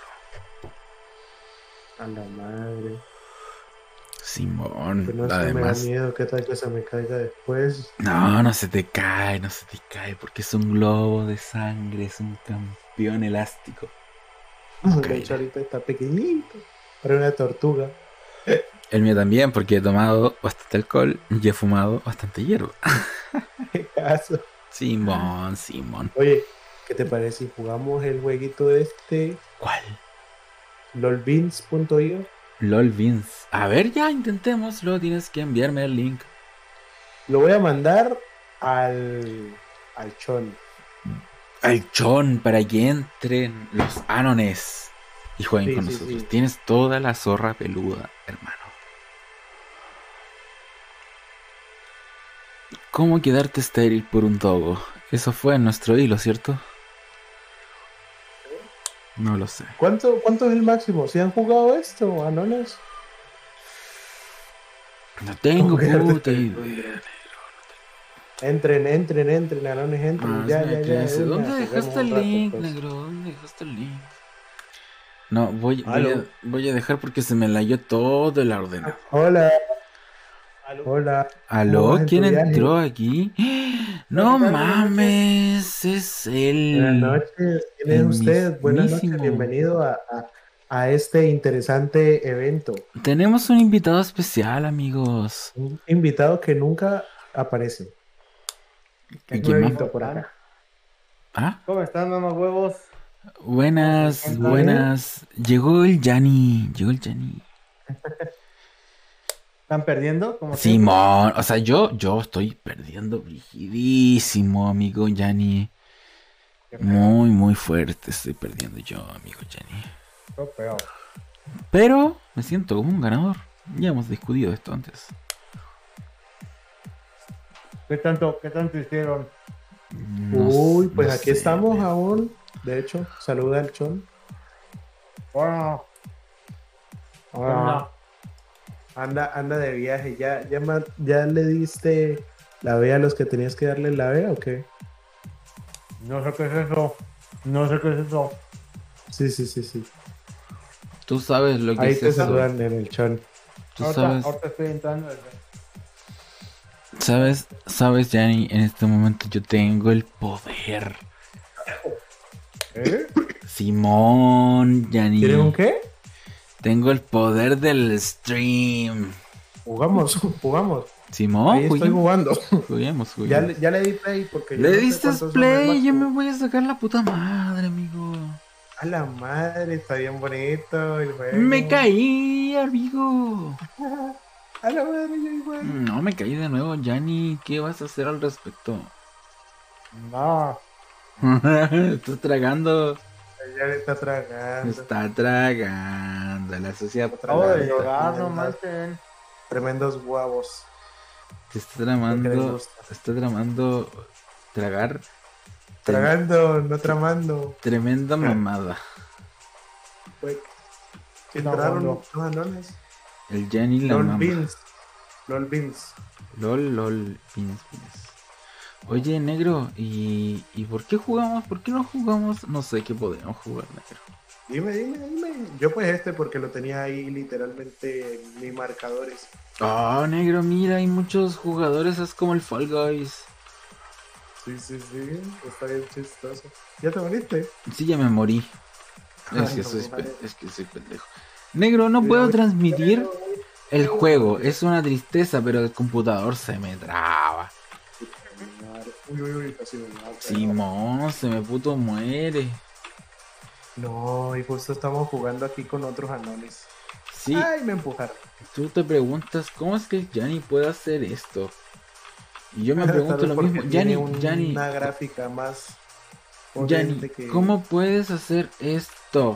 A la madre. Simón, Pero no se me da además... miedo que tal que se me caiga después. No, no se te cae, no se te cae, porque es un globo de sangre, es un campeón elástico. De caerá. hecho, ahorita está pequeñito. Para una tortuga. El mío también, porque he tomado bastante alcohol y he fumado bastante hierba. ¿Qué caso? Simón, Simón. Oye, ¿qué te parece si jugamos el jueguito de este ¿Cuál? lolbeans punto i o? LOL Vince. A ver, ya intentémoslo. Tienes que enviarme el link. Lo voy a mandar al al Chon. al chon para que entren los Anones y jueguen Sí, con sí, nosotros. sí. Tienes toda la zorra peluda, hermano. ¿Cómo quedarte estéril por un dogo? Eso fue en nuestro hilo, ¿cierto? No lo sé. ¿Cuánto, ¿Cuánto es el máximo? ¿Si han jugado esto, Anones? No tengo ¿Cómo quedarte puta estéril? idea. Entren, entren, entren, Anones, entren. Ah, ya, sí, ya, ¿qué ya. dice? de una, ¿Dónde juguemos dejaste el un rato, link, pues. negro? ¿Dónde dejaste el link? No, voy, voy, Aló. a, voy a dejar porque se me layó todo la ordenador. Hola. Hola. ¿Cómo vas ¿Aló? en ¿Quién tu viaje? entró aquí? No mames, es Buenas el, noches. ¿Quién el es usted? Buenas noches. mismísimo. Bienvenido a, a, a este interesante evento. Tenemos un invitado especial, amigos. Un invitado que nunca aparece. ¿Y Es quién más? nuevito por acá. ¿Ah? ¿Cómo están, mamá huevos? Buenas, ¿Cómo se buenas. Llegó el Yanni, llegó el Yanni. ¿Están perdiendo? Como Simón, o sea, yo, yo estoy perdiendo brigidísimo, amigo Yanni. siempre? Muy, muy fuerte estoy perdiendo yo, amigo Yanni. Qué feo. Pero me siento como un ganador. Ya hemos discutido esto antes. ¿Qué tanto, qué tanto hicieron? No Uy, s- pues no aquí sé, estamos pero- aún. De hecho, saluda al Chon. Bueno, Ah, anda, anda de viaje. ¿Ya, ya, ma- ya le diste la B a los que tenías que darle la B o qué? no sé qué es eso. No sé qué es eso. Sí, sí, sí, sí. Tú sabes lo que Ahí es te eso. saludan en el Chon. Tú Ahorita, sabes, ahorita estoy entrando. sabes, sabes, Yanni, en este momento yo tengo el poder. ¿Eh? Simón, Yanni. ¿Tienes un qué? Tengo el poder del stream. Jugamos, jugamos. Simón, Ahí estoy juguemos, jugando. juguemos, Ya, juguemos. le- ya le di play porque yo Le no sé diste cuántos son el play, yo me máximo. voy a sacar la puta madre, amigo. A la madre, está bien bonito el juego. Me caí, amigo. A la madre, ya el juego. No, me caí de nuevo, Yanni. ¿Qué vas a hacer al respecto? No. Estás tragando. Ya le está tragando. Está tragando. La sociedad Acabo de Tragando. llorar, no manchen. Tremendos guavos. te está Lo que les tramando. gusta. Te está tramando tragar. Tragando, no tramando. Tremenda mamada. Pues, que No, entraron no. los anones. El Jenny la LOL mama. Beans. LOL Beans. LOL, LOL, pines, pines. Oye, negro, ¿y, ¿y por qué jugamos? ¿Por qué no jugamos? No sé qué podemos jugar, negro. Dime, dime, dime. Yo pues este porque lo tenía ahí literalmente en mis marcadores. Oh, negro, mira, hay muchos jugadores, es como el Fall Guys. Sí, sí, sí. Está bien chistoso. ¿Ya te moriste? Sí, ya me morí. Es Ay, que no, soy, madre. pe- es que soy pendejo. Negro, no puedo transmitir el juego. Es una tristeza, pero el computador se me traba. Uy, uy, uy, casi me mato. Simón, se me puto muere. No, y justo estamos jugando aquí con otros anones. Sí, Ay, me empujaron. tú te preguntas, ¿cómo es que Yanni puede hacer esto? Y yo me Tal pregunto vez lo porque mismo. tiene Yanni, un- Yanni, una gráfica más Yanni, potente que... ¿cómo puedes hacer esto?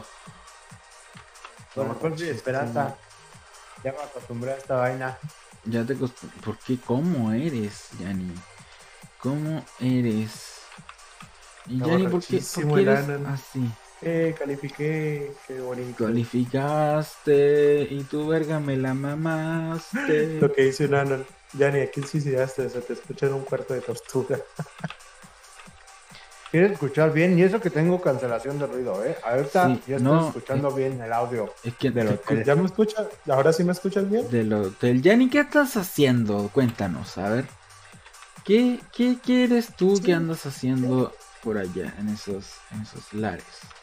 Bueno, pues sí, esperanza. Ya me acostumbré a esta vaina. Ya te acost- ¿Por qué? ¿Cómo eres, Yanni? ¿Cómo eres? Y Está Yanni, ¿por qué, borrachísimo por qué el eres Anan. así? Eh, califiqué, qué bonito. Calificaste y tu verga me la mamaste. Lo que dice un anon. Ya ni aquí suicidaste, se te escucha en un cuarto de tortura. ¿Quieres escuchar bien? Y eso que tengo cancelación de ruido, ¿eh? Ahorita Sí, ya no, estoy escuchando bien el audio. Es que De te lo que- ¿Ya me escuchas? ¿Ahora sí me escuchas bien? del hotel. Yanni, ¿qué estás haciendo? Cuéntanos, a ver. ¿Qué, qué, qué eres tú que andas haciendo por allá, en esos, en esos lares?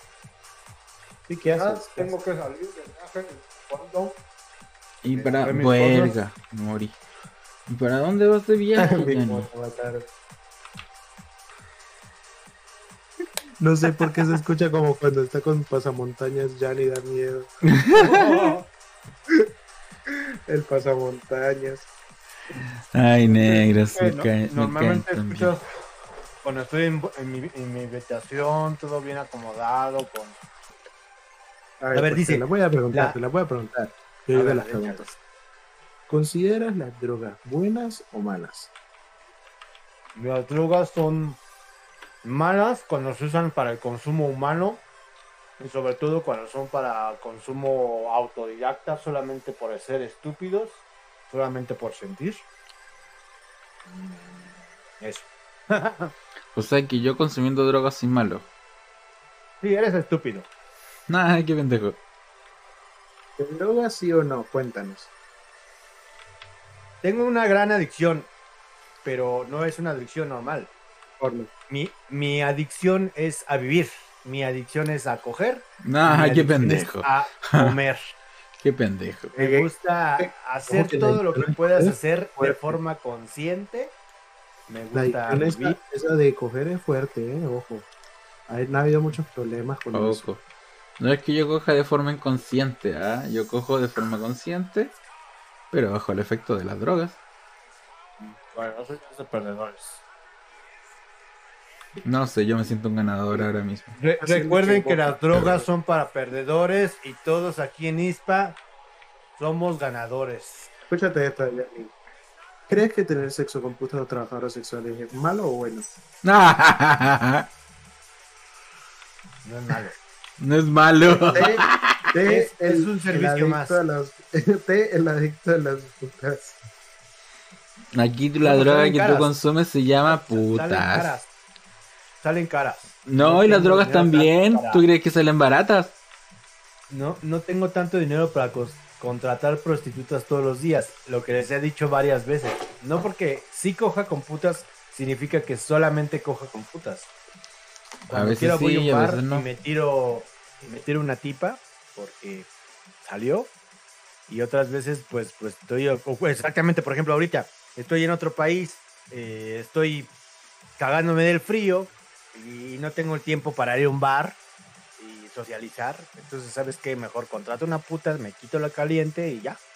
Sí, ¿qué Ah, haces? ¿Qué tengo haces? que salir del viaje. ¿Cuándo? Y Eh, para... fue mis Verga, me morí. ¿Y para dónde vas de viaje, Mi Yanni? moto mataron. No sé por qué se escucha como cuando está con pasamontañas, ya ni da miedo. El pasamontañas. Ay, negro, Eh, se no- cae, me caen normalmente también. escuchas cuando estoy en, en mi, en mi habitación, todo bien acomodado, con... A ver, A ver, pues, dice, te la voy a preguntar, la- te la voy a preguntar. Yo A de ver, las échale. preguntas. ¿Consideras las drogas buenas o malas? Las drogas son malas cuando se usan para el consumo humano y sobre todo cuando son para consumo autodidacta, solamente por ser estúpidos, solamente por sentir. Mm, Eso. O sea que yo consumiendo drogas soy malo. Sí, eres estúpido. Nah, qué pendejo. ¿Drogas sí o no? Cuéntanos. Tengo una gran adicción, pero no es una adicción normal. Porno. Mi, mi adicción es a vivir. Mi adicción es a coger. Nah, mi qué adicción pendejo. es a comer. Qué pendejo. Me Eh, gusta eh, hacer que la todo lo que adicción puedas es hacer de fuerte. forma consciente. Me La gusta adicción esa, vivir. esa de coger es fuerte, ¿eh? Ojo. Hay, ha habido muchos problemas con eso. Ojo. No es que yo coja de forma inconsciente, ¿ah? Yo cojo de forma consciente, pero bajo el efecto de las drogas. Bueno, no soy de perdedores. No sé, yo me siento un ganador ahora mismo. Re- Así recuerden que- que las drogas son para perdedores y todos aquí en I S P A somos ganadores. Escúchate esta, Jeremy. ¿Crees que tener sexo con putas o trabajadores sexuales es malo o bueno? No es malo. No es malo. T, T, Es- es un servicio adicto más. a las- T, el adicto a las putas. Aquí la No, pues droga salen que tú caras. consumes se llama Salen putas. caras. Salen caras. No, y las tengo drogas dinero también. para- ¿Tú crees que salen baratas? No, no tengo tanto dinero para cos- contratar prostitutas todos los días. Lo que les he dicho varias veces. No porque sí coja con putas significa que solamente coja con putas. Cuando veces quiero voy a sí, un a bar veces no. y me tiro y me tiro una tipa porque salió. Y otras veces pues pues estoy o- o exactamente, por ejemplo, ahorita estoy en otro país, eh, estoy cagándome del frío y no tengo el tiempo para ir a un bar y socializar. Entonces, ¿sabes qué? Mejor contrato una puta, me quito la caliente y ya.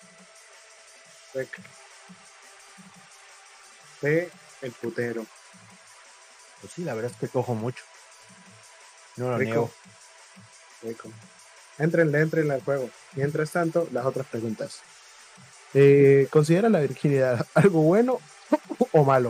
T, el putero. Pues sí, la verdad es que cojo mucho. No lo Rico. niego. Rico. Entrenle, entrenle al juego. Mientras tanto, las otras preguntas. Eh, ¿Considera la virginidad algo bueno o malo?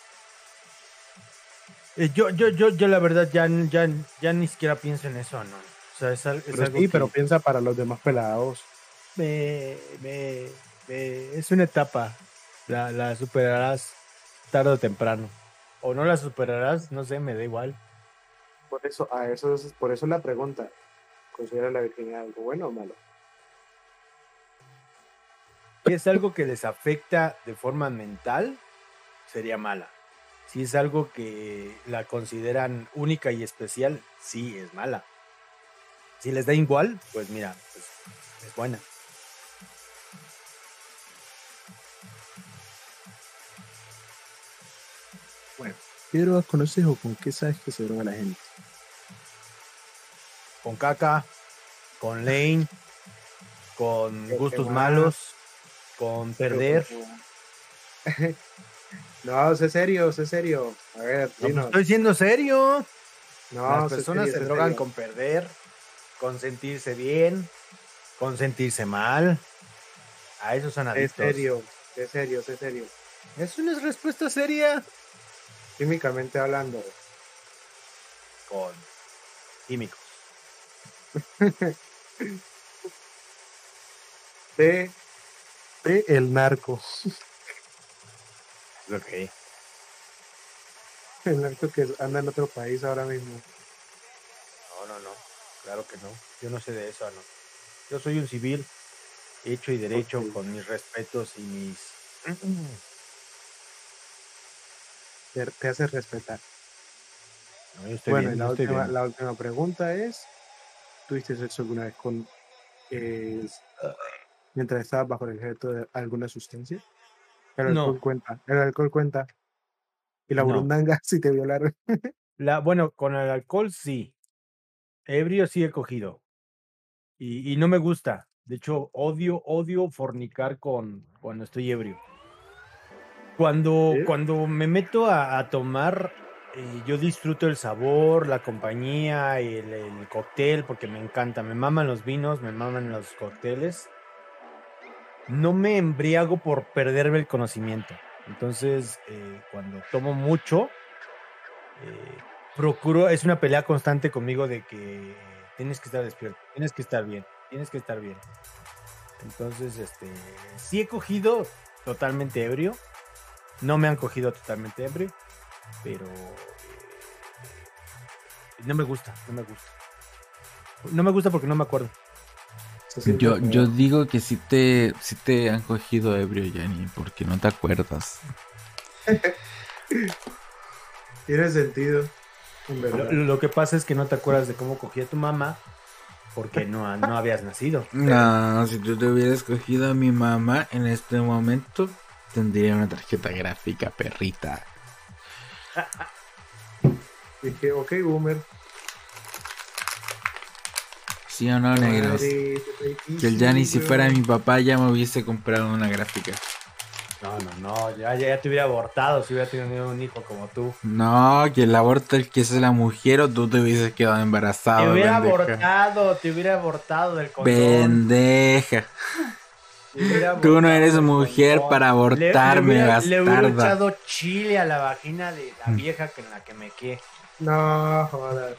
Eh, yo, yo, yo, yo la verdad ya, ya, ya ni siquiera pienso en eso, ¿no? O sea, es, al- es Pero algo sí, que pero piensa para los demás pelados. me, me, me- es una etapa. La, la superarás tarde o temprano. O no la superarás, no sé, me da igual. Por eso, a eso es, por eso la pregunta. ¿Considera la virginidad algo bueno o malo? Si es algo que les afecta de forma mental, sería mala. Si es algo que la consideran única y especial, sí es mala. Si les da igual, pues mira, pues, es buena. Bueno, ¿qué drogas conoces o con qué sabes que se droga la gente? Con caca, con lane, con Qué gustos mal. malos, con perder. No, sé serio, sé serio. A ver, No, pues dinos. estoy siendo serio. No, Las sé personas serio, se sé drogan serio. con perder, con sentirse bien, con sentirse mal. A eso son Sé adictos. serio, sé serio, sé serio. Es una respuesta seria. Químicamente hablando. Con químicos. De, de el narco. Ok. El narco que anda en otro país ahora mismo. No, no, no. Claro que no. Yo no sé de eso, no. Yo soy un civil hecho y derecho Ok. con mis respetos y mis... Te, te hace respetar. No, yo estoy Bueno, bien, y la yo estoy última, bien. la última pregunta es: ¿tuviste sexo alguna vez con eh, mientras estabas bajo el efecto de alguna sustancia? El No. alcohol cuenta. El alcohol cuenta. Y la No. burundanga si te violaron. La, bueno, con el alcohol sí. Ebrio sí he cogido. Y, y no me gusta. De hecho, odio, odio fornicar con cuando estoy ebrio. Cuando, ¿Sí? cuando me meto a, a tomar eh, yo disfruto el sabor, la compañía y el, el cóctel porque me encanta. Me maman los vinos, me maman los cócteles. No me embriago por perderme el conocimiento. Entonces, eh, cuando tomo mucho, eh, procuro, es una pelea constante conmigo de que tienes que estar despierto, tienes que estar bien, tienes que estar bien. Entonces, este, sí he cogido totalmente ebrio. No me han cogido totalmente ebrio, pero eh, no me gusta, no me gusta. No me gusta porque no me acuerdo. Se siente Yo, feo. yo digo que si te, si te han cogido ebrio, Yanni, porque no te acuerdas. Tiene sentido, en Lo, verdad. lo que pasa es que no te acuerdas de cómo cogí a tu mamá porque no, no habías nacido. No, si tú te hubieras cogido a mi mamá en este momento, tendría una tarjeta gráfica, perrita. Dije, ok, boomer. ¿Sí o no, negros? Madre, qué Que el Yanni, si weón. fuera mi papá, ya me hubiese comprado una gráfica. No, no, no, ya, ya, ya te hubiera abortado si hubiera tenido un hijo como tú. No, que el aborto el que es la mujer o tú te hubieses quedado Te embarazado. hubiera pendeja. abortado, te hubiera abortado del condón. Pendeja. Te hubiera Tú no abortado eres del mujer condón. para Le- abortarme, le, hubiera, le hubiera bastarda. echado chile a la vagina de la Mm. vieja que en la que me quedé. No jodas.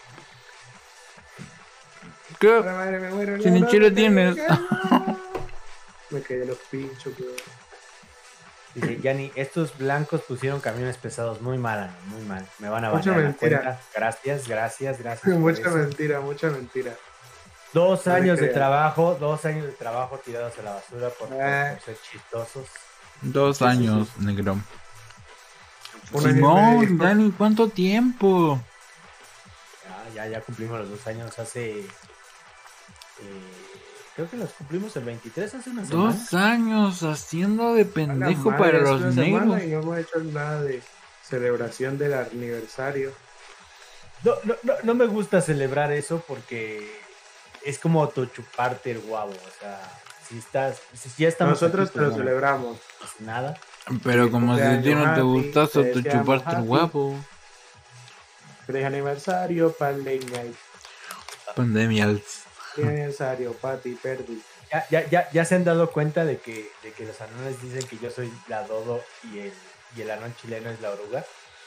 ¿Qué? Ahora, madre, me muero. Si no, ni no, chile me tienes. caí, no. Me caí de los pinchos, weón. Dice, Yanni, estos blancos pusieron camiones pesados muy mal, Ana, muy mal. Me van a Mucha banear la mentira. cuenta. Gracias, gracias, gracias. por Mucha eso. mentira, mucha mentira. Dos No le años de creas. trabajo, dos años de trabajo tirados a la basura por, por- Ah. por ser chistosos. Dos Sí, sí, años, negro. Un año y Simón, medio. Dani, ¿cuánto tiempo? Ya, ya, ya cumplimos los dos años hace. eh, creo que los cumplimos el veintitrés hace una semana. Dos años haciendo de A la pendejo madre, para hace los una semana negros. y no hemos hecho nada de celebración del aniversario. No, no, no, no me gusta celebrar eso porque es como autochuparte el guavo. O sea, si estás. Si ya estamos. Nosotros aquí, te lo pues, no, celebramos. no pasa nada. Pero como si a ti no te Cumpleaños gusta happy, te tu deseamos chuparte el happy. guapo. Feliz aniversario, Pandemia. Pandemials. Feliz aniversario, Pati, Perdi. Ya, ya, ya, ya se han dado cuenta de que, de que los anones dicen que yo soy la dodo y el, y el anón chileno es la oruga.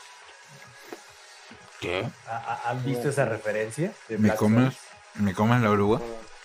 ¿Qué? ¿Ha- ha- ¿Han visto esa referencia? De ¿Me Black comes? Souls? ¿Me comes la oruga?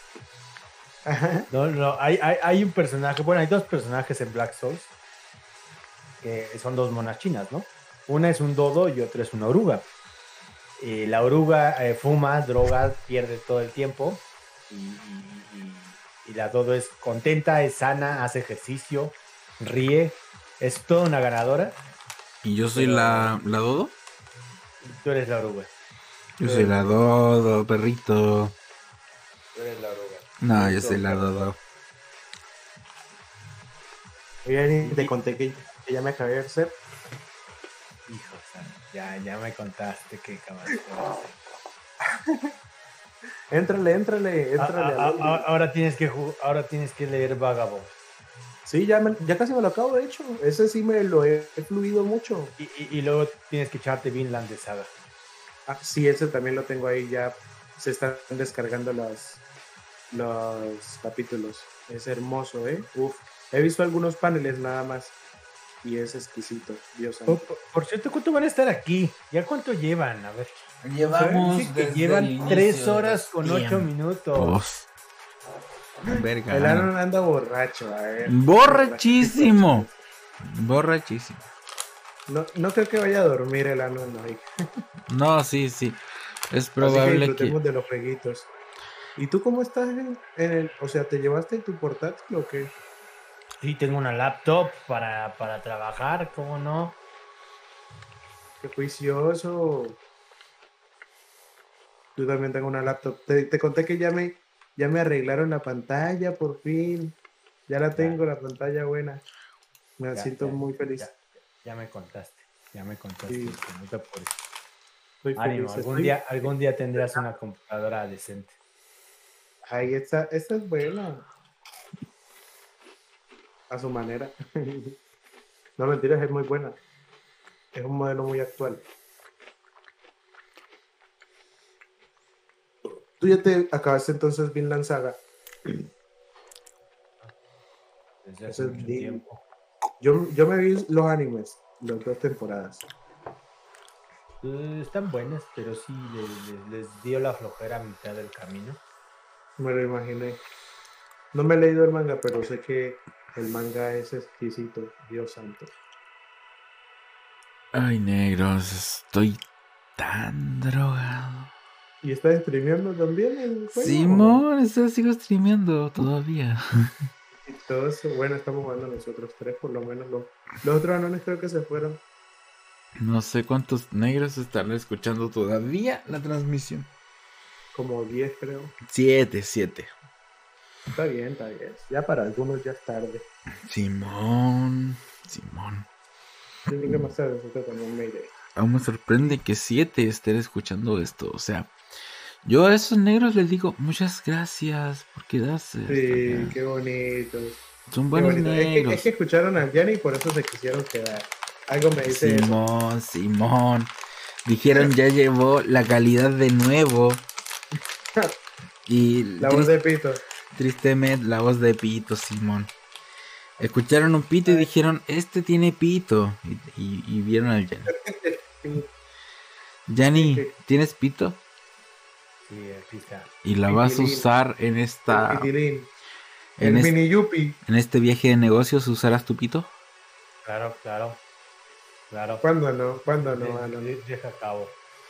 No, no, hay, hay, hay un personaje, bueno, hay dos personajes en Black Souls que son dos monas chinas, ¿no? Una es un dodo y otra es una oruga. Eh, la oruga eh, fuma, droga, pierde todo el tiempo y, y- y- y la dodo es contenta, es sana, hace ejercicio, ríe, es toda una ganadora. ¿Y yo soy Pero- la, la dodo? Tú eres la oruga, Yo soy la dodo, perrito. tú eres la oruga. No, yo soy la dodo. Oye, ni te conté que, que ya me acabé de hacer. Hijo, o sea, ya, ya me contaste que acabaste. Éntrale, éntrale, éntrale. Ah, ah, al ah, audio. ahora tienes que ju- ahora tienes que leer Vagabond. Sí, ya, me- ya casi me lo acabo, de hecho. Ese sí me lo he, he fluido mucho. Y, y, y luego tienes que echarte Vinland de Saga. Ah, sí, ese también lo tengo ahí. Ya se están descargando los, los capítulos. Es hermoso, ¿eh? Uf. He visto algunos paneles nada más. Y es exquisito. Dios Por, santo. por- por cierto, ¿cuánto van a estar aquí? ¿Ya cuánto llevan? A ver. Llevamos Dice que desde el llevan inicio tres de horas los con ocho tiempos. minutos. Verga. El Aaron anda borracho, a ver. Borrachísimo. Borrachísimo. No, no creo que vaya a dormir el Aaron hoy. No, sí, sí. Es Así que probable que... disfrutemos de los jueguitos. ¿Y tú cómo estás en, en el... O sea, ¿te llevaste tu portátil o qué? Sí, tengo una laptop para, para trabajar, ¿cómo no? Qué juicioso. Yo también tengo una laptop. Te, te conté que ya me, ya me arreglaron la pantalla por fin. Ya la tengo, la pantalla buena. Me Ya, siento ya, muy feliz. Ya, ya me contaste, ya me contaste. Sí. que no te apures. Estoy Ánimo, feliz. algún estoy- día, algún día tendrás una computadora decente. Ahí está, esta es buena. A su manera. No mentiras, es muy buena. Es un modelo muy actual. tú ya te acabaste entonces Vinland Saga. Desde Eso hace es mucho bien. tiempo. Yo, yo me vi los animes, las dos temporadas. Eh, están buenas, pero sí le- le- les dio la flojera a mitad del camino. Me lo imaginé. No me he leído el manga, pero sé que el manga es exquisito, Dios santo. Ay, negros, estoy tan drogado. ¿Y estás streameando también el juego? Simón, eso sigo streameando todavía. Y todo eso, bueno, estamos jugando nosotros tres, por lo menos los, los otros anones creo que se fueron. No sé cuántos negros están escuchando todavía la transmisión. Como diez creo. Siete, siete. Está bien, está bien. Ya para algunos ya es tarde. Simón, Simón. Yo creo que más tarde nosotros también me iré. Aún me sorprende que siete estén escuchando esto. O sea, yo a esos negros les digo muchas gracias por quedarse. hasta Sí, acá. qué bonito. Son Qué buenos bonito. Es que, negros. es que escucharon a Jenny y por eso se quisieron quedar. Algo me dice eso. Simón, Simón. Dijeron ya llevó la calidad de nuevo. Y La voz de Pito. tristemente la voz de Pito, Simón. Escucharon un pito y dijeron, este tiene pito. Y, y- y vieron al Yanni. Yanni, ¿tienes pito? Sí, aquí está. Y la vas a Pitilín. usar en esta... El pitilín. En, El es- mini yupi. en este viaje de negocios usarás tu pito. Claro, claro. Claro. ¿Cuándo no? ¿Cuándo no? De- Ah, no, no. de- Deja a cabo.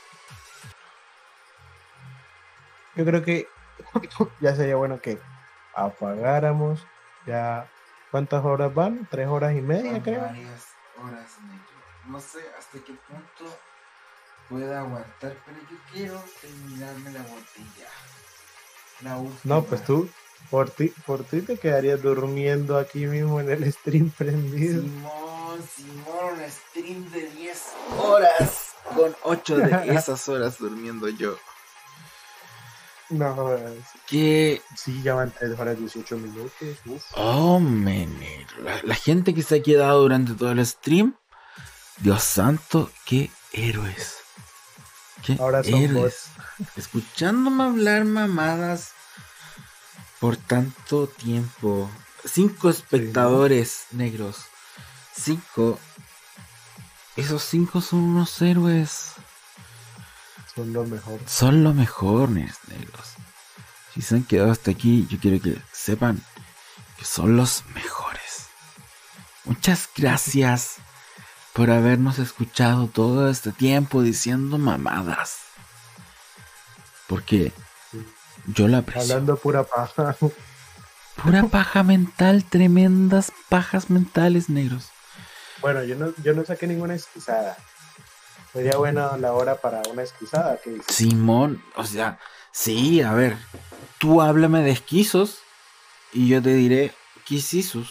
Yo creo que ya sería bueno que apagáramos. Ya, ¿cuántas horas van? Tres horas y media, creo. Varias horas, no sé hasta qué punto pueda aguantar, pero yo quiero terminarme la botella. La última. No, pues tú, por ti, por ti te quedarías durmiendo aquí mismo en el stream prendido. Simón, Simón, un stream de diez horas. Con ocho de esas horas durmiendo yo. No jodas. Que... Sí, ya van tres horas dieciocho minutos. Uf. Oh, men, la, la gente que se ha quedado durante todo el stream. Dios santo, qué héroes. Qué Ahora son héroes. Escuchándome hablar mamadas por tanto tiempo. Cinco espectadores negros. Cinco. Esos cinco son unos héroes. Son lo mejor. Son lo mejor, negros. Si se han quedado hasta aquí, yo quiero que sepan que son los mejores. Muchas gracias por habernos escuchado todo este tiempo diciendo mamadas. Porque yo la aprecio. Hablando pura paja. Pura paja mental, tremendas pajas mentales, negros. Bueno, yo no, yo no saqué ninguna esquizada. Sería buena la hora para una esquizada. ¿Qué dices? Simón, o sea, sí, a ver, tú háblame de esquizos y yo te diré quisisus.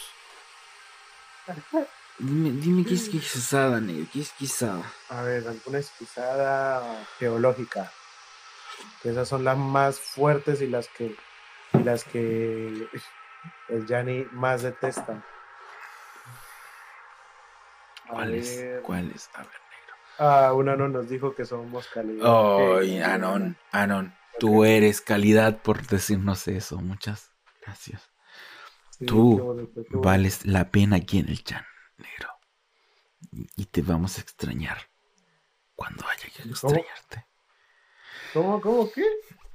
Dime, dime qué es esquizada, negro, qué es esquizada. A ver, alguna esquizada geológica. Que esas son las más fuertes y las que y las que el Yanni más detesta. A ¿Cuáles? ver. ¿Cuáles? A ver. Ah, una no nos dijo que somos calidad. Ay, Eh, Anon, Anon, tú eres calidad por decirnos eso. Muchas gracias. sí, tú qué bonito, qué bonito. Vales la pena aquí en el chan, negro. Y- Y te vamos a extrañar cuando haya que ¿Cómo? extrañarte. ¿Cómo, cómo, qué?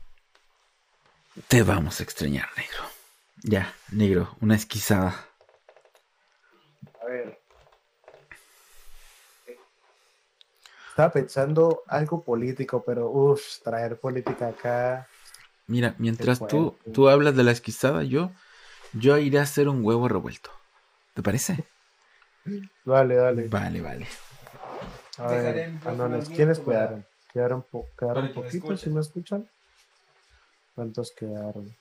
Te vamos a extrañar, negro. Ya, negro, una esquizada. A ver. Estaba pensando algo político, pero uff, traer política acá. Mira, mientras Qué tú, fuerte. tú hablas de la esquizada, yo, yo iré a hacer un huevo revuelto. ¿Te parece? Dale, dale. Vale, vale. A Dejaré ver, el micrófono anones, abierto ¿quiénes para- quedaron? ¿Quedaron, po- quedaron para que me poquitos? escuchen. ¿Sí me escuchan? ¿Cuántos quedaron?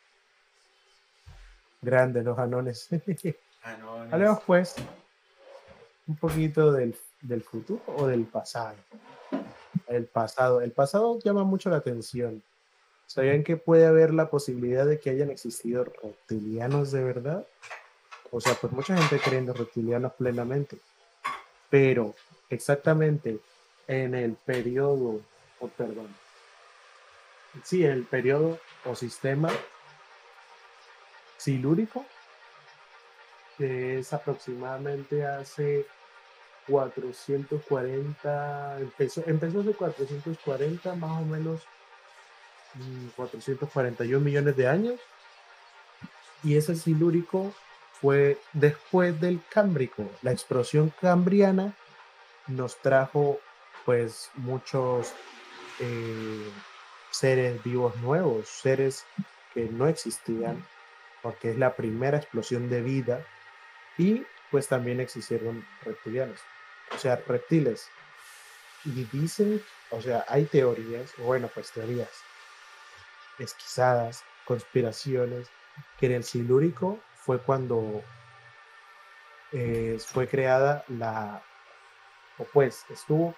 Grandes los anones. Hablemos pues un poquito del, del futuro o del pasado. El pasado. El pasado llama mucho la atención. ¿Sabían que puede haber la posibilidad de que hayan existido reptilianos de verdad? O sea, pues mucha gente cree en los reptilianos plenamente. Pero exactamente en el periodo, oh, perdón, sí, el periodo o sistema silúrico, que es aproximadamente hace cuatrocientos cuarenta, empezó, empezó hace cuatrocientos cuarenta, más o menos mm, cuatrocientos cuarenta y un millones de años, y ese silúrico fue después del Cámbrico. La explosión cambriana nos trajo pues muchos eh, seres vivos nuevos, seres que no existían, porque es la primera explosión de vida, y pues también existieron reptilianos, o sea, reptiles. Y dicen, o sea, hay teorías, bueno, pues teorías esquizadas, conspiraciones, que en el Silúrico fue cuando eh, fue creada la, o pues estuvo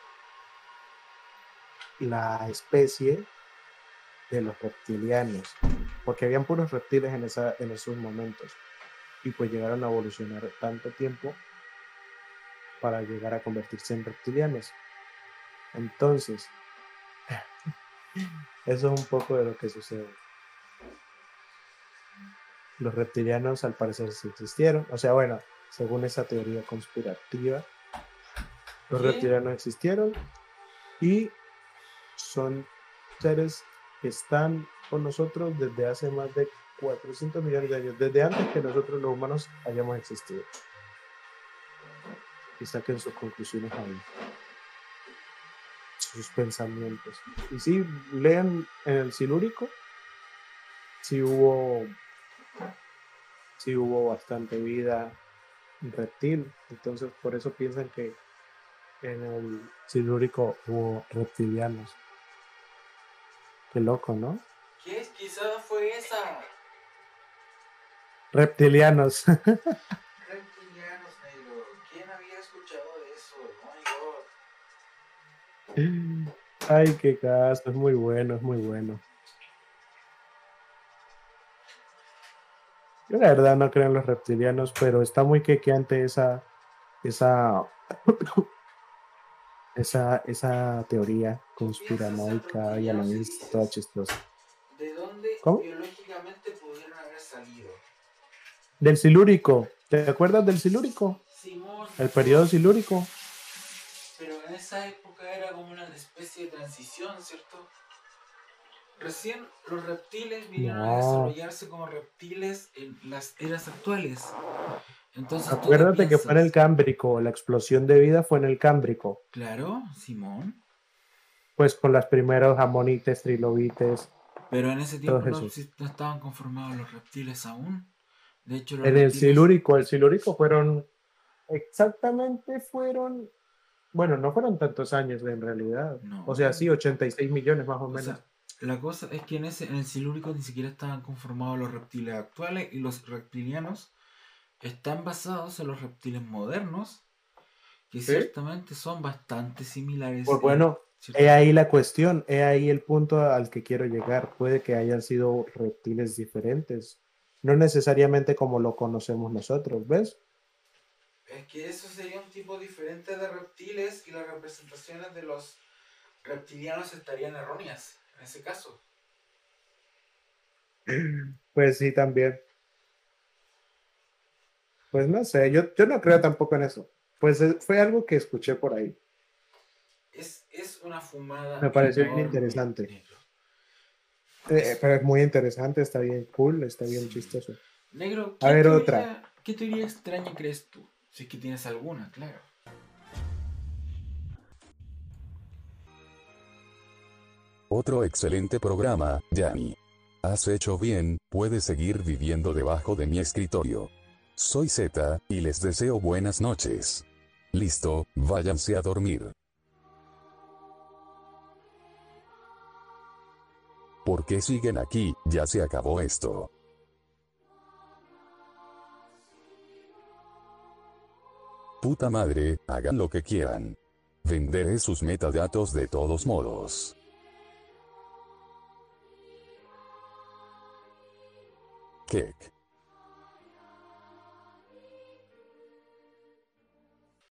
la especie de los reptilianos, porque habían puros reptiles en, esa, en esos momentos, y pues llegaron a evolucionar tanto tiempo para llegar a convertirse en reptilianos. Entonces, eso es un poco de lo que sucede. Los reptilianos al parecer sí existieron, o sea, bueno, según esa teoría conspirativa, los ¿Qué? reptilianos existieron y son seres que están con nosotros desde hace más de cuatrocientos millones de años, desde antes que nosotros los humanos hayamos existido. Y saquen sus conclusiones ahí, sus pensamientos. Y sí, lean en el Silúrico, sí hubo, sí hubo bastante vida reptil, entonces por eso piensan que en el Silúrico hubo reptilianos. Qué loco, ¿no? ¿Qué? Quizás fue esa. Reptilianos. Reptilianos, negro. ¿Quién había escuchado de eso? Oh my god. Ay, qué caso, es muy bueno, es muy bueno. Yo la verdad no creo en los reptilianos, pero está muy quequeante esa, esa, esa, esa teoría conspiranoica y a la vez toda chistosa. ¿De dónde ¿Cómo? biológicamente pudieron haber salido? Del Silúrico. ¿Te acuerdas del Silúrico? Simón. El periodo silúrico. Pero en esa época era como una especie de transición, ¿cierto? Recién los reptiles vinieron a No. desarrollarse como reptiles en las eras actuales. Entonces, ¿tú qué Acuérdate que fue en el piensas? Cámbrico, la explosión de vida fue en el Cámbrico. Claro, Simón. Pues con los primeros amonites, trilobites, Pero en ese tiempo todos no, esos. exist- no estaban conformados los reptiles aún. De hecho, los En el reptiles... Silúrico, el Silúrico fueron, exactamente fueron, bueno, no fueron tantos años en realidad. No. O sea, sí, ochenta y seis millones más o O menos. sea, la cosa es que en, ese, en el Silúrico ni siquiera estaban conformados los reptiles actuales, y los reptilianos están basados en los reptiles modernos, que ¿Sí? ciertamente son bastante similares. Pues en bueno, ciertos he ahí la aspectos. cuestión, he ahí el punto al que quiero llegar. Puede que hayan sido reptiles diferentes, no necesariamente como lo conocemos nosotros, ¿ves? Es que eso sería un tipo diferente de reptiles, y las representaciones de los reptilianos estarían erróneas en ese caso. Pues sí, también. Pues no sé, yo, yo no creo tampoco en eso. Pues eh, fue algo que escuché por ahí. Es, es una fumada. Me pareció bien enorme, interesante. negro. Eh, Es- pero es muy interesante, está bien cool, está bien Sí. chistoso. Negro, A ¿qué ver, teoría, otra. ¿qué teoría extraña crees tú? Si es que tienes alguna, claro. Otro excelente programa, Yanni. Has hecho bien, puedes seguir viviendo debajo de mi escritorio. Soy Z, y les deseo buenas noches. Listo, váyanse a dormir. ¿Por qué siguen aquí? Ya se acabó esto. Puta madre, hagan lo que quieran. Venderé sus metadatos de todos modos. Kek.